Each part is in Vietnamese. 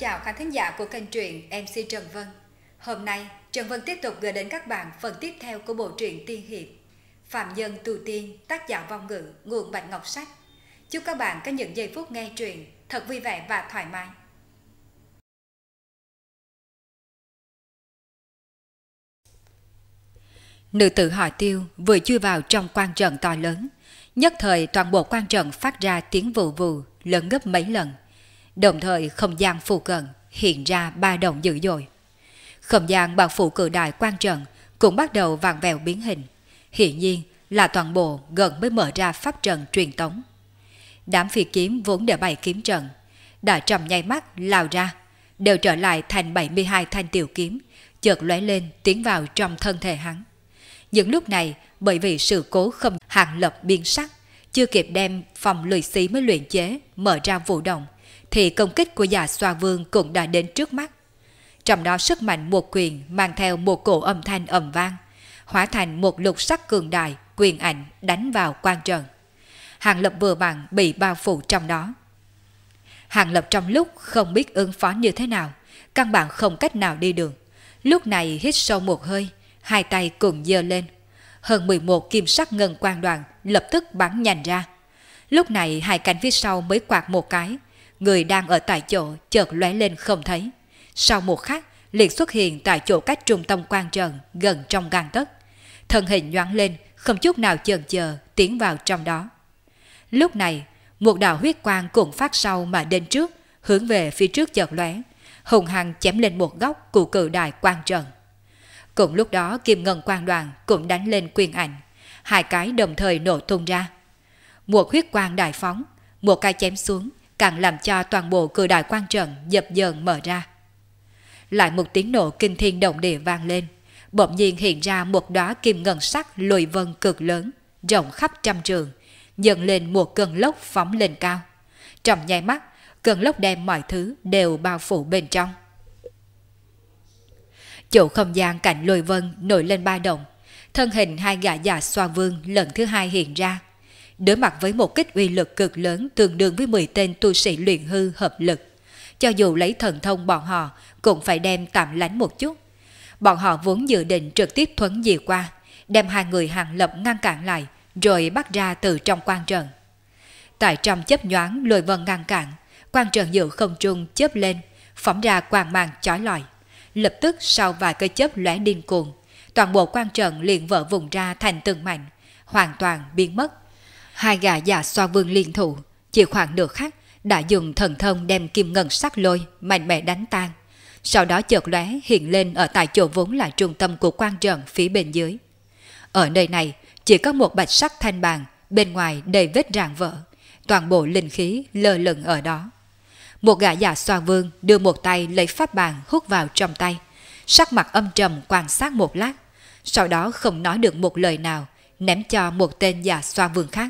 chào khán thính giả của kênh truyện MC Trần Vân. Hôm nay, Trần Vân tiếp tục gửi đến các bạn phần tiếp theo của bộ truyện tiên hiệp Phạm Nhân Tu Tiên, tác giả Vong Ngữ, nguồn Bạch Ngọc Sách. Chúc các bạn có những giây phút nghe truyện thật vui vẻ và thoải mái. Nữ tử họ Tiêu vừa chui vào trong quan trận to lớn, nhất thời toàn bộ quan trận phát ra tiếng vù vù lớn gấp mấy lần. Đồng thời không gian phụ cận hiện ra ba động dữ dội. Không gian bao phủ cự đại quan trận cũng bắt đầu vặn vẹo biến hình. Hiển nhiên là toàn bộ gần mới mở ra pháp trận truyền tống. Đám phi kiếm vốn để bày kiếm trận đã trong nháy mắt lao ra, đều trở lại thành 72 thanh tiểu kiếm, chợt lóe lên tiến vào trong thân thể hắn. Những lúc này bởi vì sự cố không Hàng Lập biến sắc, chưa kịp đem phòng lười xí mới luyện chế mở ra vũ động, thì công kích của Dạ Xoa Vương cũng đã đến trước mắt. Trong đó sức mạnh một quyền mang theo một cổ âm thanh ầm vang, hóa thành một lục sắc cường đại quyền ảnh đánh vào quan trận. Hàng Lập vừa vặn bị bao phủ trong đó. Hàng Lập trong lúc không biết ứng phó như thế nào, căn bản không cách nào đi đường. Lúc này hít sâu một hơi, hai tay cùng giơ lên. Hơn 11 kim sắc ngân quang đoàn lập tức bắn nhanh ra. Lúc này hai cánh phía sau mới quạt một cái, người đang ở tại chỗ chợt lóe lên không thấy. Sau một khắc liền xuất hiện tại chỗ cách trung tâm quan trận gần trong gang tấc. Thân hình nhoáng lên, không chút nào chần chờ tiến vào trong đó. Lúc này một đạo huyết quang cũng phát sau mà đến trước, hướng về phía trước chợt lóe, hùng hăng chém lên một góc của cự đại quan trận. Cùng lúc đó kim ngân quang đoàn cũng đánh lên quyền ảnh, hai cái đồng thời nổ tung ra. Một huyết quang đại phóng, một cái chém xuống, càng làm cho toàn bộ cự đại quan trận dập dờn mở ra. Lại một tiếng nổ kinh thiên động địa vang lên, bỗng nhiên hiện ra một đóa kim ngân sắc lùi vân cực lớn, rộng khắp trăm trường, dần lên một cơn lốc phóng lên cao. Trong nháy mắt, cơn lốc đem mọi thứ đều bao phủ bên trong. Chỗ không gian cạnh lùi vân nổi lên ba động, thân hình hai gã Dạ Xoa Vương lần thứ hai hiện ra. Đối mặt với một kích uy lực cực lớn tương đương với 10 tên tu sĩ luyện hư hợp lực, cho dù lấy thần thông bọn họ cũng phải đem tạm lánh một chút. Bọn họ vốn dự định trực tiếp thuấn di qua, đem hai người Hàng Lập ngăn cản lại, rồi bắt ra từ trong quan trận. Tại trong chớp nhoáng lùi vân ngăn cản, quan trận giữa không trung chớp lên, phóng ra quang mang chói lọi. Lập tức sau vài cái chớp lóe điên cuồng, toàn bộ quan trận liền vỡ vụn ra thành từng mảnh, hoàn toàn biến mất. Hai gã Dạ Xoa Vương liên thủ, chỉ khoảng nửa khắc đã dùng thần thông đem kim ngân sắc lôi mạnh mẽ đánh tan. Sau đó chợt lóe hiện lên ở tại chỗ vốn là trung tâm của quan trận phía bên dưới. Ở nơi này chỉ có một bạch sắc thanh bàn, bên ngoài đầy vết rạn vỡ, toàn bộ linh khí lơ lửng ở đó. Một gã Dạ Xoa Vương đưa một tay lấy pháp bàn hút vào trong tay, sắc mặt âm trầm quan sát một lát, sau đó không nói được một lời nào, ném cho một tên Dạ Xoa Vương khác.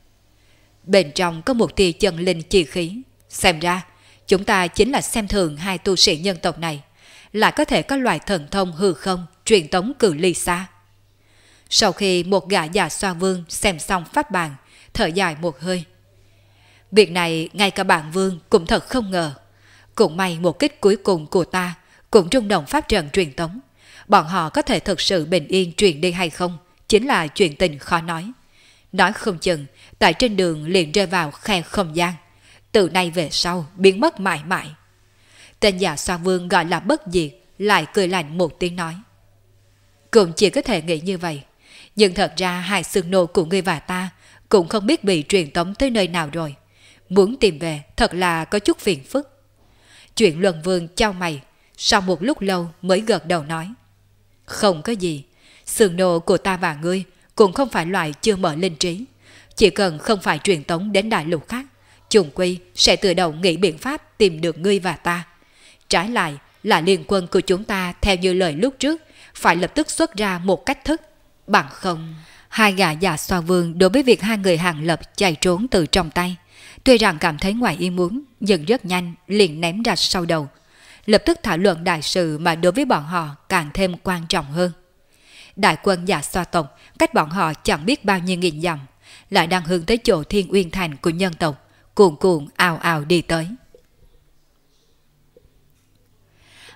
Bên trong có một tia chân linh chi khí, xem ra chúng ta chính là xem thường hai tu sĩ nhân tộc này, lại có thể có loại thần thông hư không truyền tống cự ly xa. Sau khi một gã Dạ Xoa Vương xem xong pháp bàn, thở dài một hơi. Việc này ngay cả bản vương cũng thật không ngờ. Cũng may một kích cuối cùng của ta cũng rung động pháp trận truyền tống. Bọn họ có thể thực sự bình yên truyền đi hay không, chính là chuyện tình khó nói. Nói không chừng, tại trên đường liền rơi vào khe không gian, từ nay về sau biến mất mãi mãi. Tên Dạ Xoa Vương gọi là Bất Diệt lại cười lạnh một tiếng nói. Cũng chỉ có thể nghĩ như vậy, nhưng thật ra hai xương nô của ngươi và ta cũng không biết bị truyền tống tới nơi nào rồi. Muốn tìm về thật là có chút phiền phức. Chuyện Luân Vương chau mày, sau một lúc lâu mới gật đầu nói. Không có gì, xương nô của ta và ngươi cũng không phải loại chưa mở linh trí. Chỉ cần không phải truyền tống đến đại lục khác, chung quy sẽ tự động nghĩ biện pháp tìm được ngươi và ta. Trái lại là liên quân của chúng ta theo như lời lúc trước, phải lập tức xuất ra một cách thức. Bằng không, hai gã Dạ Xoa Vương đối với việc hai người Hàng Lập chạy trốn từ trong tay, tuy rằng cảm thấy ngoài ý muốn, nhưng rất nhanh liền ném ra sau đầu. Lập tức thảo luận đại sự mà đối với bọn họ càng thêm quan trọng hơn. Đại quân Dạ Xoa tộc cách bọn họ chẳng biết bao nhiêu nghìn dặm, lại đang hướng tới chỗ Thiên Uyên Thành của nhân tộc, cuồn cuộn ào ào đi tới.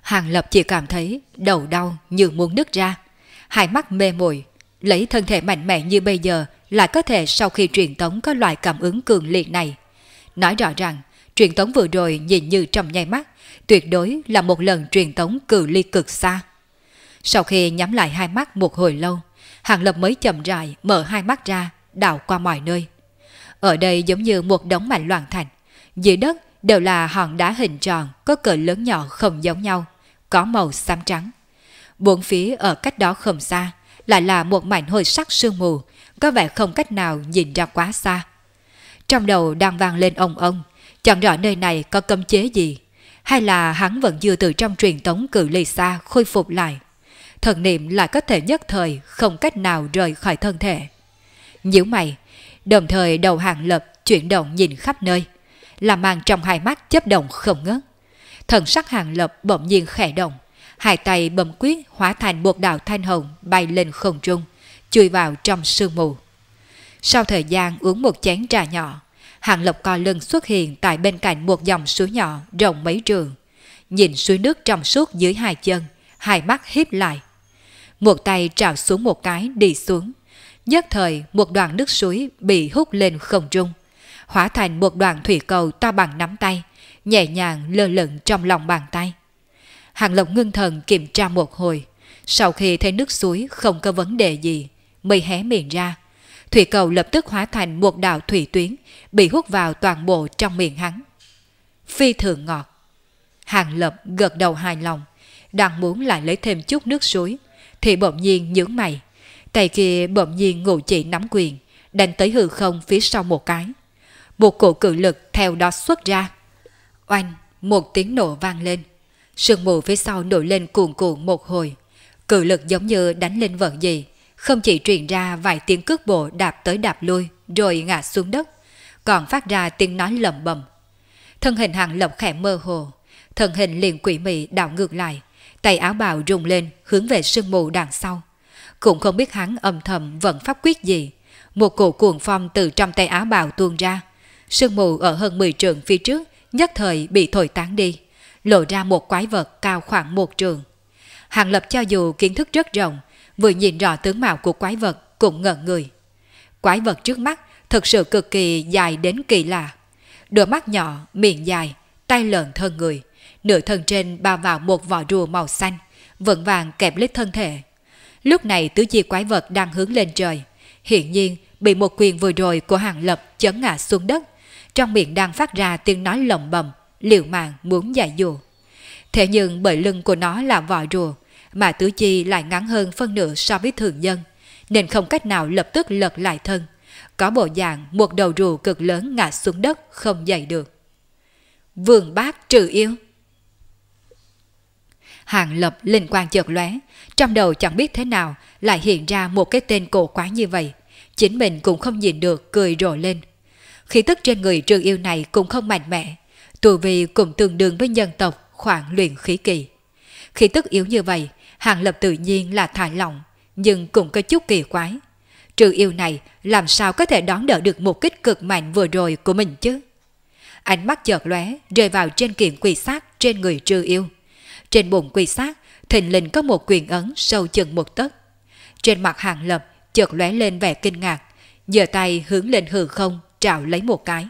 Hàng Lập chỉ cảm thấy đầu đau như muốn nứt ra, hai mắt mê muội, lấy thân thể mạnh mẽ như bây giờ lại có thể sau khi truyền tống có loại cảm ứng cường liệt này. Nói rõ ràng, truyền tống vừa rồi nhìn như trong nháy mắt, tuyệt đối là một lần truyền tống cự ly cực xa. Sau khi nhắm lại hai mắt một hồi lâu, Hàng Lập mới chậm rãi mở hai mắt ra, đảo qua mọi nơi. Ở đây giống như một đống mảnh loạn thành, dưới đất đều là hòn đá hình tròn có cỡ lớn nhỏ không giống nhau, có màu xám trắng. Bốn phía ở cách đó không xa lại là một mảnh hồi sắc sương mù, có vẻ không cách nào nhìn ra quá xa. Trong đầu đang vang lên ông ông, chẳng rõ nơi này có cấm chế gì, hay là hắn vẫn chưa từ trong truyền tống cự ly xa khôi phục lại. Thần niệm lại có thể nhất thời không cách nào rời khỏi thân thể. Nhíu mày, đồng thời đầu Hàng Lập chuyển động nhìn khắp nơi, làm màn trong hai mắt chớp động không ngớt. Thần sắc Hàng Lập bỗng nhiên khẽ động, hai tay bấm quyết hóa thành một đạo thanh hồng bay lên không trung, chui vào trong sương mù. Sau thời gian uống một chén trà nhỏ, Hàng Lập co lưng xuất hiện tại bên cạnh một dòng suối nhỏ rộng mấy trường, nhìn suối nước trong suốt dưới hai chân, hai mắt híp lại. Một tay trào xuống một cái đi xuống, nhất thời một đoạn nước suối bị hút lên không trung, hóa thành một đoạn thủy cầu to bằng nắm tay, nhẹ nhàng lơ lửng trong lòng bàn tay. Hàng Lập ngưng thần kiểm tra một hồi, sau khi thấy nước suối không có vấn đề gì, mới hé miệng ra. Thủy cầu lập tức hóa thành một đạo thủy tuyến, bị hút vào toàn bộ trong miệng hắn. Phi thường ngọt. Hàng Lập gật đầu hài lòng, đang muốn lại lấy thêm chút nước suối, thì bỗng nhiên nhướng mày, tay kia bỗng nhiên ngụ chỉ nắm quyền, đánh tới hư không phía sau một cái. Một cổ cự lực theo đó xuất ra. Oanh, một tiếng nổ vang lên. Sương mù phía sau nổi lên cuồn cuộn một hồi. Cự lực giống như đánh lên vật gì, không chỉ truyền ra vài tiếng cước bộ đạp tới đạp lui rồi ngã xuống đất, còn phát ra tiếng nói lẩm bẩm. Thân hình Hàng Lập khẽ mơ hồ, thân hình liền quỷ mị đảo ngược lại, tay áo bào rung lên hướng về sương mù đằng sau. Cũng không biết hắn âm thầm vận pháp quyết gì, một cổ cuồng phong từ trong tay áo bào tuôn ra. Sương mù ở hơn 10 trượng phía trước nhất thời bị thổi tán đi, lộ ra một quái vật cao khoảng 1 trượng. Hàng Lập cho dù kiến thức rất rộng, vừa nhìn rõ tướng mạo của quái vật cũng ngẩn người. Quái vật trước mắt thực sự cực kỳ dài đến kỳ lạ. Đôi mắt nhỏ, miệng dài, tay lợn thân người, nửa thân trên bao vào một vỏ rùa màu xanh, vững vàng kẹp lấy thân thể. Lúc này tứ chi quái vật đang hướng lên trời, hiển nhiên bị một quyền vừa rồi của Hàng Lập chấn ngã xuống đất, trong miệng đang phát ra tiếng nói lẩm bẩm, liều mạng muốn giải dụ. Thế nhưng bởi lưng của nó là vỏ rùa, mà tứ chi lại ngắn hơn phân nửa so với thường nhân, nên không cách nào lập tức lật lại thân, có bộ dạng một đầu rùa cực lớn ngã xuống đất không dậy được. Vương Bát trừ yêu. Hàng Lập linh quang chợt lóe, trong đầu chẳng biết thế nào lại hiện ra một cái tên cổ quái như vậy, chính mình cũng không nhìn được cười rộ lên. Khí tức trên người trừ yêu này cũng không mạnh mẽ, tu vi cũng tương đương với nhân tộc khoảng luyện khí kỳ. Khí tức yếu như vậy, Hàng Lập tự nhiên là thả lỏng, nhưng cũng có chút kỳ quái. Trừ yêu này làm sao có thể đón đỡ được một kích cực mạnh vừa rồi của mình chứ? Ánh mắt chợt lóe rơi vào trên kiện quỷ sát trên người trừ yêu. Trên bụng quỷ sát thình lình có một quyền ấn sâu chừng 1 tấc. Trên mặt Hàng Lập chợt lóe lên vẻ kinh ngạc, giơ tay hướng lên hư không trảo lấy một cái.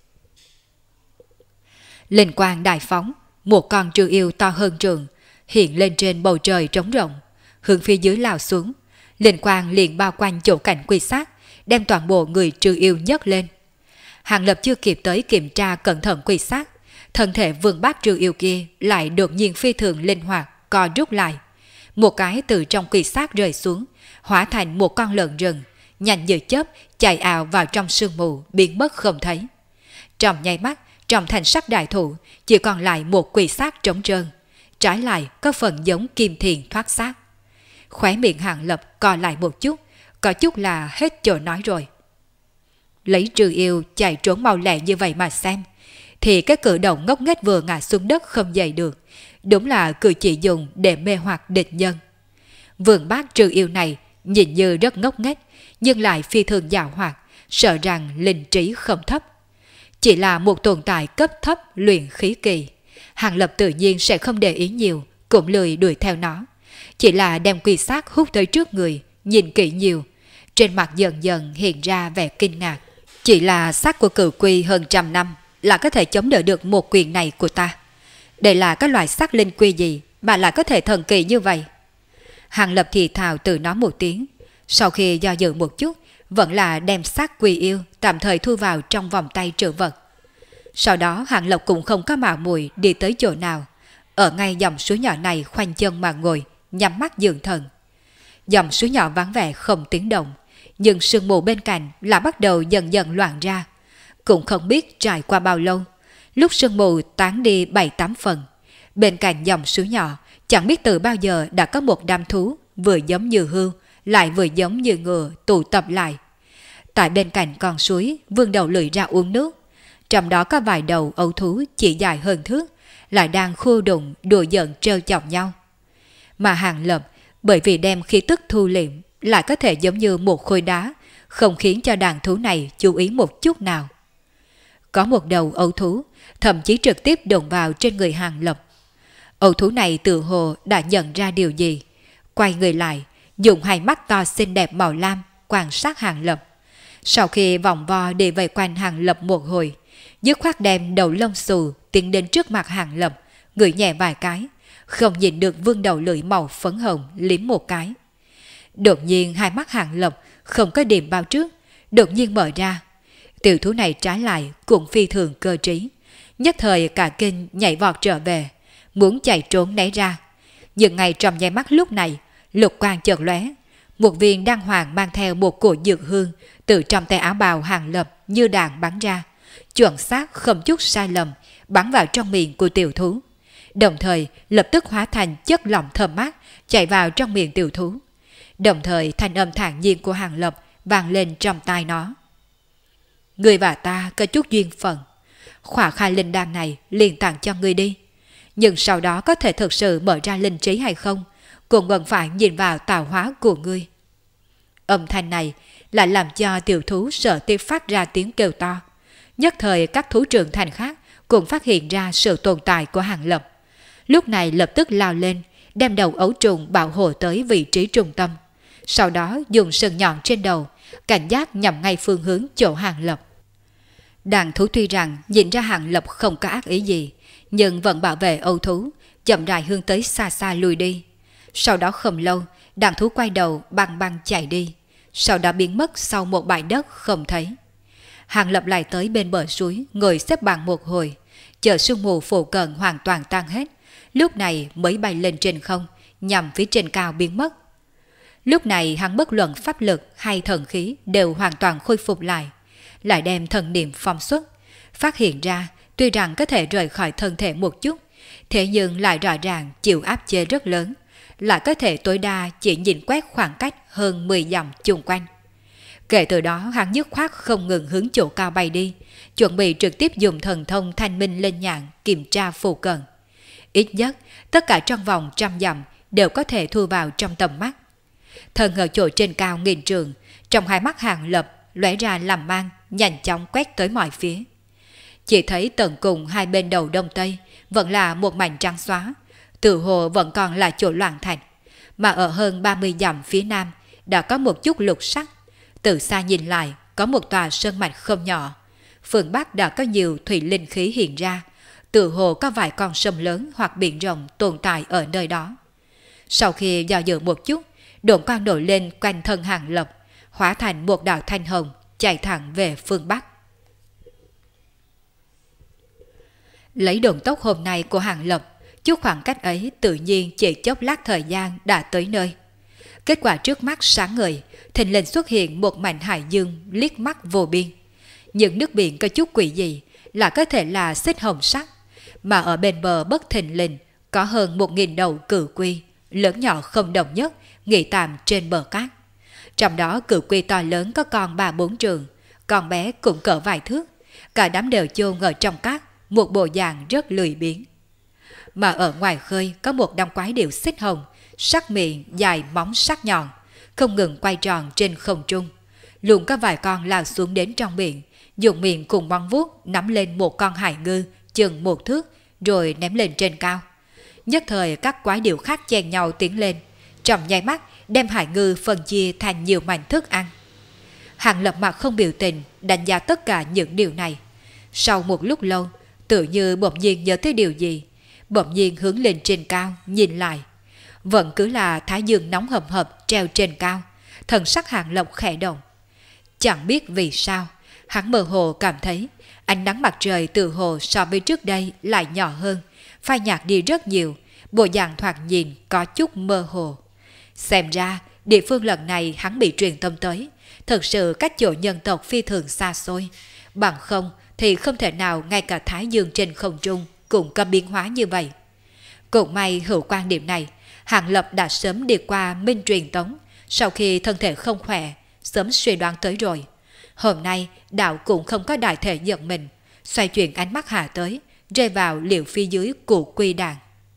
Linh quang đại phóng, một con trừ yêu to hơn trường hiện lên trên bầu trời trống rộng, hướng phía dưới lao xuống. Linh quang liền bao quanh chỗ cảnh quỷ sát, đem toàn bộ người trừ yêu nhấc lên. Hàng Lập chưa kịp tới kiểm tra cẩn thận quỷ sát, thân thể Vương Bát trừ yêu kia lại đột nhiên phi thường linh hoạt co rút lại. Một cái từ trong quỷ sát rơi xuống, hóa thành một con lợn rừng, nhanh như chớp chạy ào vào trong sương mù biến mất không thấy. Trong nháy mắt, trong thành sắc đại thụ chỉ còn lại một quỷ sát trống trơn, trái lại có phần giống Kim Thiền thoát xác. Khóe miệng Hàng Lập co lại một chút, có chút là hết chỗ nói rồi. Lấy trừ yêu chạy trốn mau lẹ như vậy mà xem, thì cái cử động ngốc nghếch vừa ngã xuống đất không dậy được, đúng là cử chỉ dùng để mê hoặc địch nhân. Vương Bát trừ yêu này nhìn như rất ngốc nghếch, nhưng lại phi thường giàu hoạt, sợ rằng linh trí không thấp. Chỉ là một tồn tại cấp thấp luyện khí kỳ, Hàng Lập tự nhiên sẽ không để ý nhiều, cũng lười đuổi theo nó. Chỉ là đem quy xác hút tới trước người, nhìn kỹ nhiều. Trên mặt dần dần hiện ra vẻ kinh ngạc. Chỉ là xác của cửu quy hơn 100 năm là có thể chống đỡ được một quyền này của ta. Đây là cái loại xác linh quy gì mà lại có thể thần kỳ như vậy? Hàng Lập thì thào tự nói một tiếng. Sau khi do dự một chút, vẫn là đem xác quy yêu tạm thời thu vào trong vòng tay trữ vật. Sau đó Hàng Lập cũng không có mạo muội đi tới chỗ nào. Ở ngay dòng suối nhỏ này khoanh chân mà ngồi, nhắm mắt dưỡng thần. Dòng suối nhỏ vắng vẻ không tiếng động, nhưng sương mù bên cạnh là bắt đầu dần dần loạn ra. Cũng không biết trải qua bao lâu, lúc sương mù tán đi 7-8 phần, bên cạnh dòng suối nhỏ chẳng biết từ bao giờ đã có một đám thú vừa giống như hươu lại vừa giống như ngựa tụ tập lại. Tại bên cạnh con suối vươn đầu lưỡi ra uống nước, trong đó có vài đầu ấu thú chỉ dài hơn thước lại đang khu đụng đùa giỡn trêu chọc nhau. Mà Hàng Lập bởi vì đem khí tức thu liệm lại có thể giống như một khối đá, không khiến cho đàn thú này chú ý một chút nào. Có một đầu ấu thú thậm chí trực tiếp đụng vào trên người Hàng Lập. Ấu thú này tự hồ đã nhận ra điều gì, quay người lại, dùng hai mắt to xinh đẹp màu lam quan sát Hàng Lập. Sau khi vòng vo để vây quanh Hàng Lập một hồi, dứt khoát đem đầu lông xù tiến đến trước mặt Hàng Lập, ngửi nhẹ vài cái, không nhìn được vươn đầu lưỡi màu phấn hồng liếm một cái. Đột nhiên hai mắt Hàng Lập không có điểm bao trước, đột nhiên mở ra. Tiểu thú này trái lại cũng phi thường cơ trí, nhất thời cả kinh nhảy vọt trở về, muốn chạy trốn né ra. Nhưng ngay trong nháy mắt lúc này, lục quang chợt lóe, một viên đan hoàng mang theo một cổ dược hương từ trong tay áo bào Hàng Lập như đạn bắn ra, chuẩn xác không chút sai lầm bắn vào trong miệng của tiểu thú, đồng thời lập tức hóa thành chất lỏng thơm mát chạy vào trong miệng tiểu thú. Đồng thời thanh âm thản nhiên của Hàng Lập vang lên trong tai nó: "Ngươi và ta có chút duyên phận, khỏa khai linh đan này liền tặng cho ngươi đi. Nhưng sau đó có thể thực sự mở ra linh trí hay không, cũng vẫn phải nhìn vào tạo hóa của ngươi." Âm thanh này lại làm cho tiểu thú sợ tiếp phát ra tiếng kêu to. Nhất thời các thú trưởng thành khác cũng phát hiện ra sự tồn tại của Hàng Lập. Lúc này lập tức lao lên, đem đầu ấu trùng bảo hộ tới vị trí trung tâm. Sau đó dùng sừng nhọn trên đầu, cảnh giác nhằm ngay phương hướng chỗ Hàng Lập. Đàn thú tuy rằng nhìn ra Hàng Lập không có ác ý gì, nhưng vẫn bảo vệ ấu thú, chậm rãi hướng tới xa xa lùi đi. Sau đó không lâu, đàn thú quay đầu băng băng chạy đi, sau đó biến mất sau một bãi đất không thấy. Hàng Lập lại tới bên bờ suối, ngồi xếp bằng một hồi, chờ sương mù phủ cận hoàn toàn tan hết, lúc này mới bay lên trên không, nhằm phía trên cao biến mất. Lúc này hắn bất luận pháp lực hay thần khí đều hoàn toàn khôi phục lại đem thần niệm phong xuất, phát hiện ra tuy rằng có thể rời khỏi thân thể một chút, thế nhưng lại rõ ràng chịu áp chế rất lớn, lại có thể tối đa chỉ nhìn quét khoảng cách hơn 10 dặm chung quanh. Kể từ đó hắn dứt khoát không ngừng hướng chỗ cao bay đi, chuẩn bị trực tiếp dùng thần thông thanh minh lên nhạn kiểm tra phù cận. Ít nhất tất cả trong vòng 100 dặm đều có thể thu vào trong tầm mắt. Thần ở chỗ trên cao nghìn trường, trong hai mắt Hàng Lập lóe ra làm mang, nhanh chóng quét tới mọi phía. Chỉ thấy tận cùng hai bên đầu đông tây vẫn là một mảnh trắng xóa, tự hồ vẫn còn là chỗ loạn thạch, mà ở hơn 30 dặm phía nam đã có một chút lục sắc. Từ xa nhìn lại có một tòa sơn mạch không nhỏ, phương bắc đã có nhiều thủy linh khí hiện ra, tự hồ có vài con sông lớn hoặc biển rộng tồn tại ở nơi đó. Sau khi dò dự một chút, độn quang nổi lên quanh thân Hàng Lập, hóa thành một đạo thanh hồng chạy thẳng về phương bắc. Lấy độn tốc hôm nay của Hàng Lập, chút khoảng cách ấy tự nhiên chỉ chốc lát thời gian đã tới nơi. Kết quả trước mắt sáng ngời, thình lình xuất hiện một mảnh hải dương liếc mắt vô biên. Những nước biển có chút quỷ dị là có thể là xích hồng sắc, mà ở bên bờ bất thình lình có hơn 1000 đầu cự quy, lớn nhỏ không đồng nhất, nghỉ tạm trên bờ cát. Trong đó cự quy to lớn có con 3-4 trường, con bé cũng cỡ vài thước, cả đám đều chôn ở trong cát, một bộ dạng rất lười biếng. Mà ở ngoài khơi có một đám quái điểu xích hồng, sắc miệng dài móng sắc nhọn, không ngừng quay tròn trên không trung. Luôn có vài con lao xuống đến trong miệng, dùng miệng cùng móng vuốt nắm lên một con hải ngư chừng 1 thước rồi ném lên trên cao. nhất thời các quái điểu khác chen nhau tiến lên, trong nháy mắt đem hải ngư phân chia thành nhiều mảnh thức ăn. Hàng Lập mặt không biểu tình đánh giá tất cả những điều này. Sau một lúc lâu, tự như bỗng nhiên nhớ tới điều gì, bỗng nhiên hướng lên trên cao nhìn lại. Vẫn cứ là thái dương nóng hầm hập treo trên cao, thần sắc Hàng Lập khẽ động. Chẳng biết vì sao, hắn mơ hồ cảm thấy ánh nắng mặt trời từ hồ so với trước đây lại nhỏ hơn, phai nhạt đi rất nhiều, bộ dạng thoạt nhìn có chút mơ hồ. Xem ra, địa phương lần này hắn bị truyền tâm tới, thực sự cách chỗ nhân tộc phi thường xa xôi, bằng không thì không thể nào ngay cả thái dương trên không trung cũng có biến hóa như vậy. Cũng may hữu quan điểm này, Hàng Lập đã sớm đi qua minh truyền tống, sau khi thân thể không khỏe, sớm suy đoán tới rồi. Hôm nay, đạo cũng không có đại thể giận mình, xoay chuyển ánh mắt hạ tới, rơi vào liều phía dưới của quy đàn.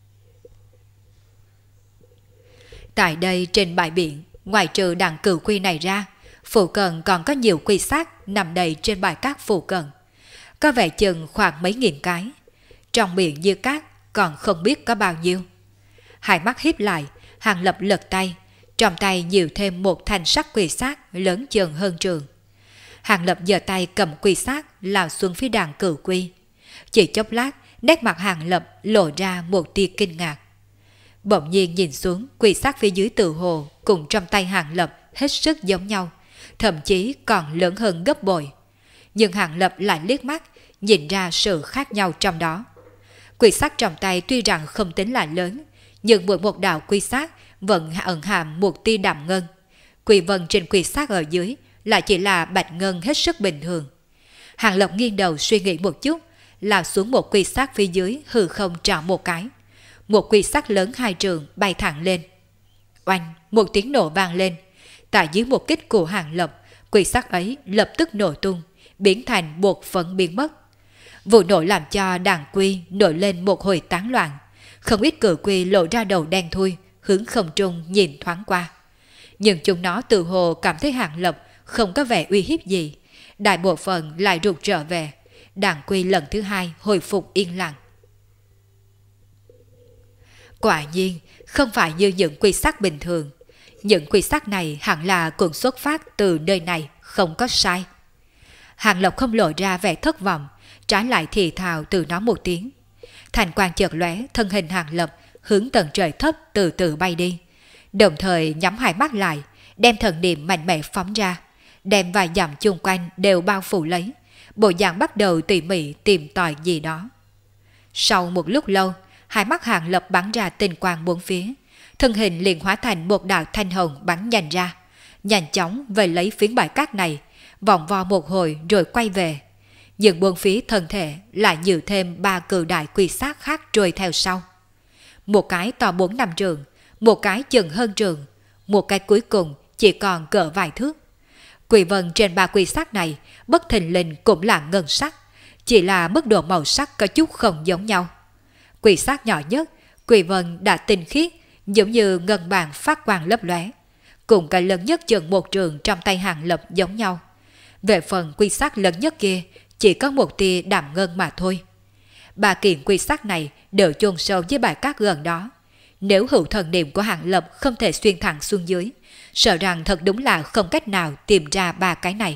Tại đây trên bãi biển, ngoài trừ đàn cửu quy này ra, phụ cận còn có nhiều quy xác nằm đầy trên bãi cát phụ cận. Có vẻ chừng khoảng mấy nghìn cái. Trong biển như cát còn không biết có bao nhiêu. Hai mắt híp lại, Hàng Lập lật tay, trong tay nhiều thêm một thanh sắt quy xác lớn chừng hơn trường. Hàng Lập giơ tay cầm quy xác lao xuống phía đàn cửu quy. Chỉ chốc lát, nét mặt Hàng Lập lộ ra một tia kinh ngạc. Bỗng nhiên nhìn xuống, quy xác phía dưới tự hồ cùng trong tay Hàng Lập hết sức giống nhau, thậm chí còn lớn hơn gấp bội. Nhưng Hàng Lập lại liếc mắt, nhìn ra sự khác nhau trong đó. Quy xác trong tay tuy rằng không tính là lớn, nhưng mỗi một đạo quy xác vẫn ẩn hàm một tia đạm ngân. Quy vân trên quy xác ở dưới lại chỉ là bạch ngân hết sức bình thường. Hàng Lập nghiêng đầu suy nghĩ một chút, lao xuống một quy xác phía dưới hư không trỏ một cái. Một quy xác lớn hai trường bay thẳng lên. Oanh, một tiếng nổ vang lên. Tại dưới một kích của Hàng Lập, quy xác ấy lập tức nổ tung, biến thành bột phấn biến mất. Vụ nổ làm cho đàn quy nổi lên một hồi tán loạn. Không ít cử quy lộ ra đầu đen thui, hướng không trung nhìn thoáng qua. Nhưng chúng nó tự hồ cảm thấy Hàng Lập không có vẻ uy hiếp gì. Đại bộ phận lại rụt trở về. Đàn quy lần thứ hai hồi phục yên lặng. Quả nhiên, không phải như những quy xác bình thường. Những quy xác này hẳn là cũng xuất phát từ nơi này, không có sai. Hàng Lập không lộ ra vẻ thất vọng, trái lại thì thào từ nó một tiếng. Thành quang chợt lóe, thân hình Hàng Lập hướng tầng trời thấp từ từ bay đi. Đồng thời nhắm hai mắt lại, đem thần niệm mạnh mẽ phóng ra, đem vài dặm chung quanh đều bao phủ lấy. Bộ dạng bắt đầu tỉ mỉ tìm tòi gì đó. Sau một lúc lâu, hai mắt Hàng Lập bắn ra tinh quang bốn phía, thân hình liền hóa thành một đạo thanh hồng bắn nhanh ra, nhanh chóng về lấy phiến bãi cát này, vòng vo một hồi rồi quay về. Nhưng bốn phía thân thể lại nhiều thêm ba cự đại quy xác khác trôi theo sau. Một cái to 4-5 trường, một cái chừng hơn trường, một cái cuối cùng chỉ còn cỡ vài thước. Quỷ vân trên ba quy xác này bất thình lình cũng là ngân sắc, chỉ là mức độ màu sắc có chút không giống nhau. Quỷ xác nhỏ nhất, quỷ vân đã tinh khiết, giống như ngân bàn phát quang lấp lóe, cùng cái lớn nhất chừng một trường trong tay Hàng Lập giống nhau. Về phần quy xác lớn nhất kia, chỉ có một tia đạm ngân mà thôi. Ba kiện quy xác này đều chôn sâu với bãi cát gần đó. Nếu hữu thần niệm của Hàng Lập không thể xuyên thẳng xuống dưới, sợ rằng thật đúng là không cách nào tìm ra ba cái này.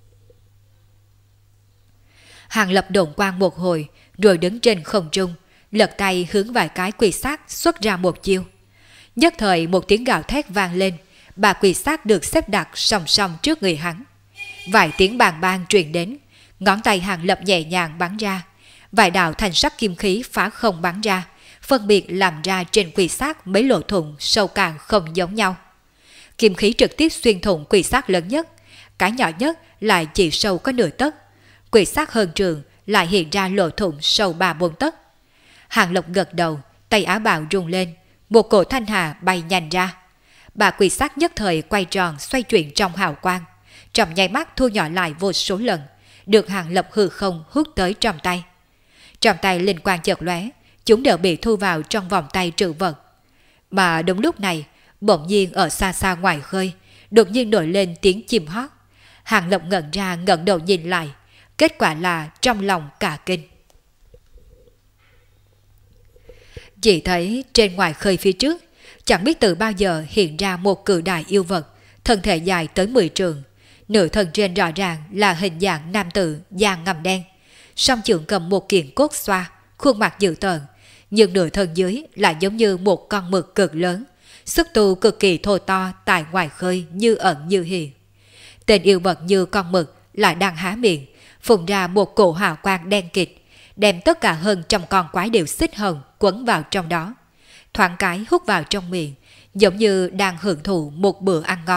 Hàng Lập độn quang một hồi, rồi đứng trên không trung, lật tay hướng vài cái quy xác xuất ra một chiêu. Nhất thời một tiếng gào thét vang lên, ba quy xác được xếp đặt song song trước người hắn. Vài tiếng bàng bang truyền đến, ngón tay Hàng Lập nhẹ nhàng bắn ra, vài đạo thanh sắc kim khí phá không bắn ra, phân biệt làm ra trên quy xác mấy lỗ thủng sâu càng không giống nhau. Kim khí trực tiếp xuyên thủng quy xác lớn nhất, cái nhỏ nhất lại chỉ sâu có nửa tấc, quy xác hơn trường lại hiện ra lỗ thủng sâu 3-4 tấc. Hàng Lập gật đầu, tay áo bào rung lên, một cổ thanh hà bay nhanh ra. Ba quy xác nhất thời quay tròn xoay chuyển trong hào quang, trong nháy mắt thu nhỏ lại vô số lần, được Hàng Lập hư không hút tới trong tay. Trong tay linh quang chợt lóe, chúng đều bị thu vào trong vòng tay trữ vật. Mà đúng lúc này, bỗng nhiên ở xa xa ngoài khơi, đột nhiên nổi lên tiếng chim hót. Hàng Lập ngẩn ra ngẩng đầu nhìn lại, kết quả là trong lòng cả kinh. Chỉ thấy trên ngoài khơi phía trước, chẳng biết từ bao giờ hiện ra một cự đại yêu vật, thân thể dài tới 10 trượng. Nửa thân trên rõ ràng là hình dạng nam tử da ngầm đen, song chưởng cầm một kiện cốt xoa, khuôn mặt dữ tợn, nhưng nửa thân dưới lại giống như một con mực cực lớn, sức tu cực kỳ thô to tại ngoài khơi như ẩn như hiện. Tên yêu vật như con mực lại đang há miệng, phun ra một cổ hào quang đen kịt, đem tất cả hơn trăm con quái đều xích hồng quấn vào trong đó, thoáng cái hút vào trong miệng, giống như đang hưởng thụ một bữa ăn ngon.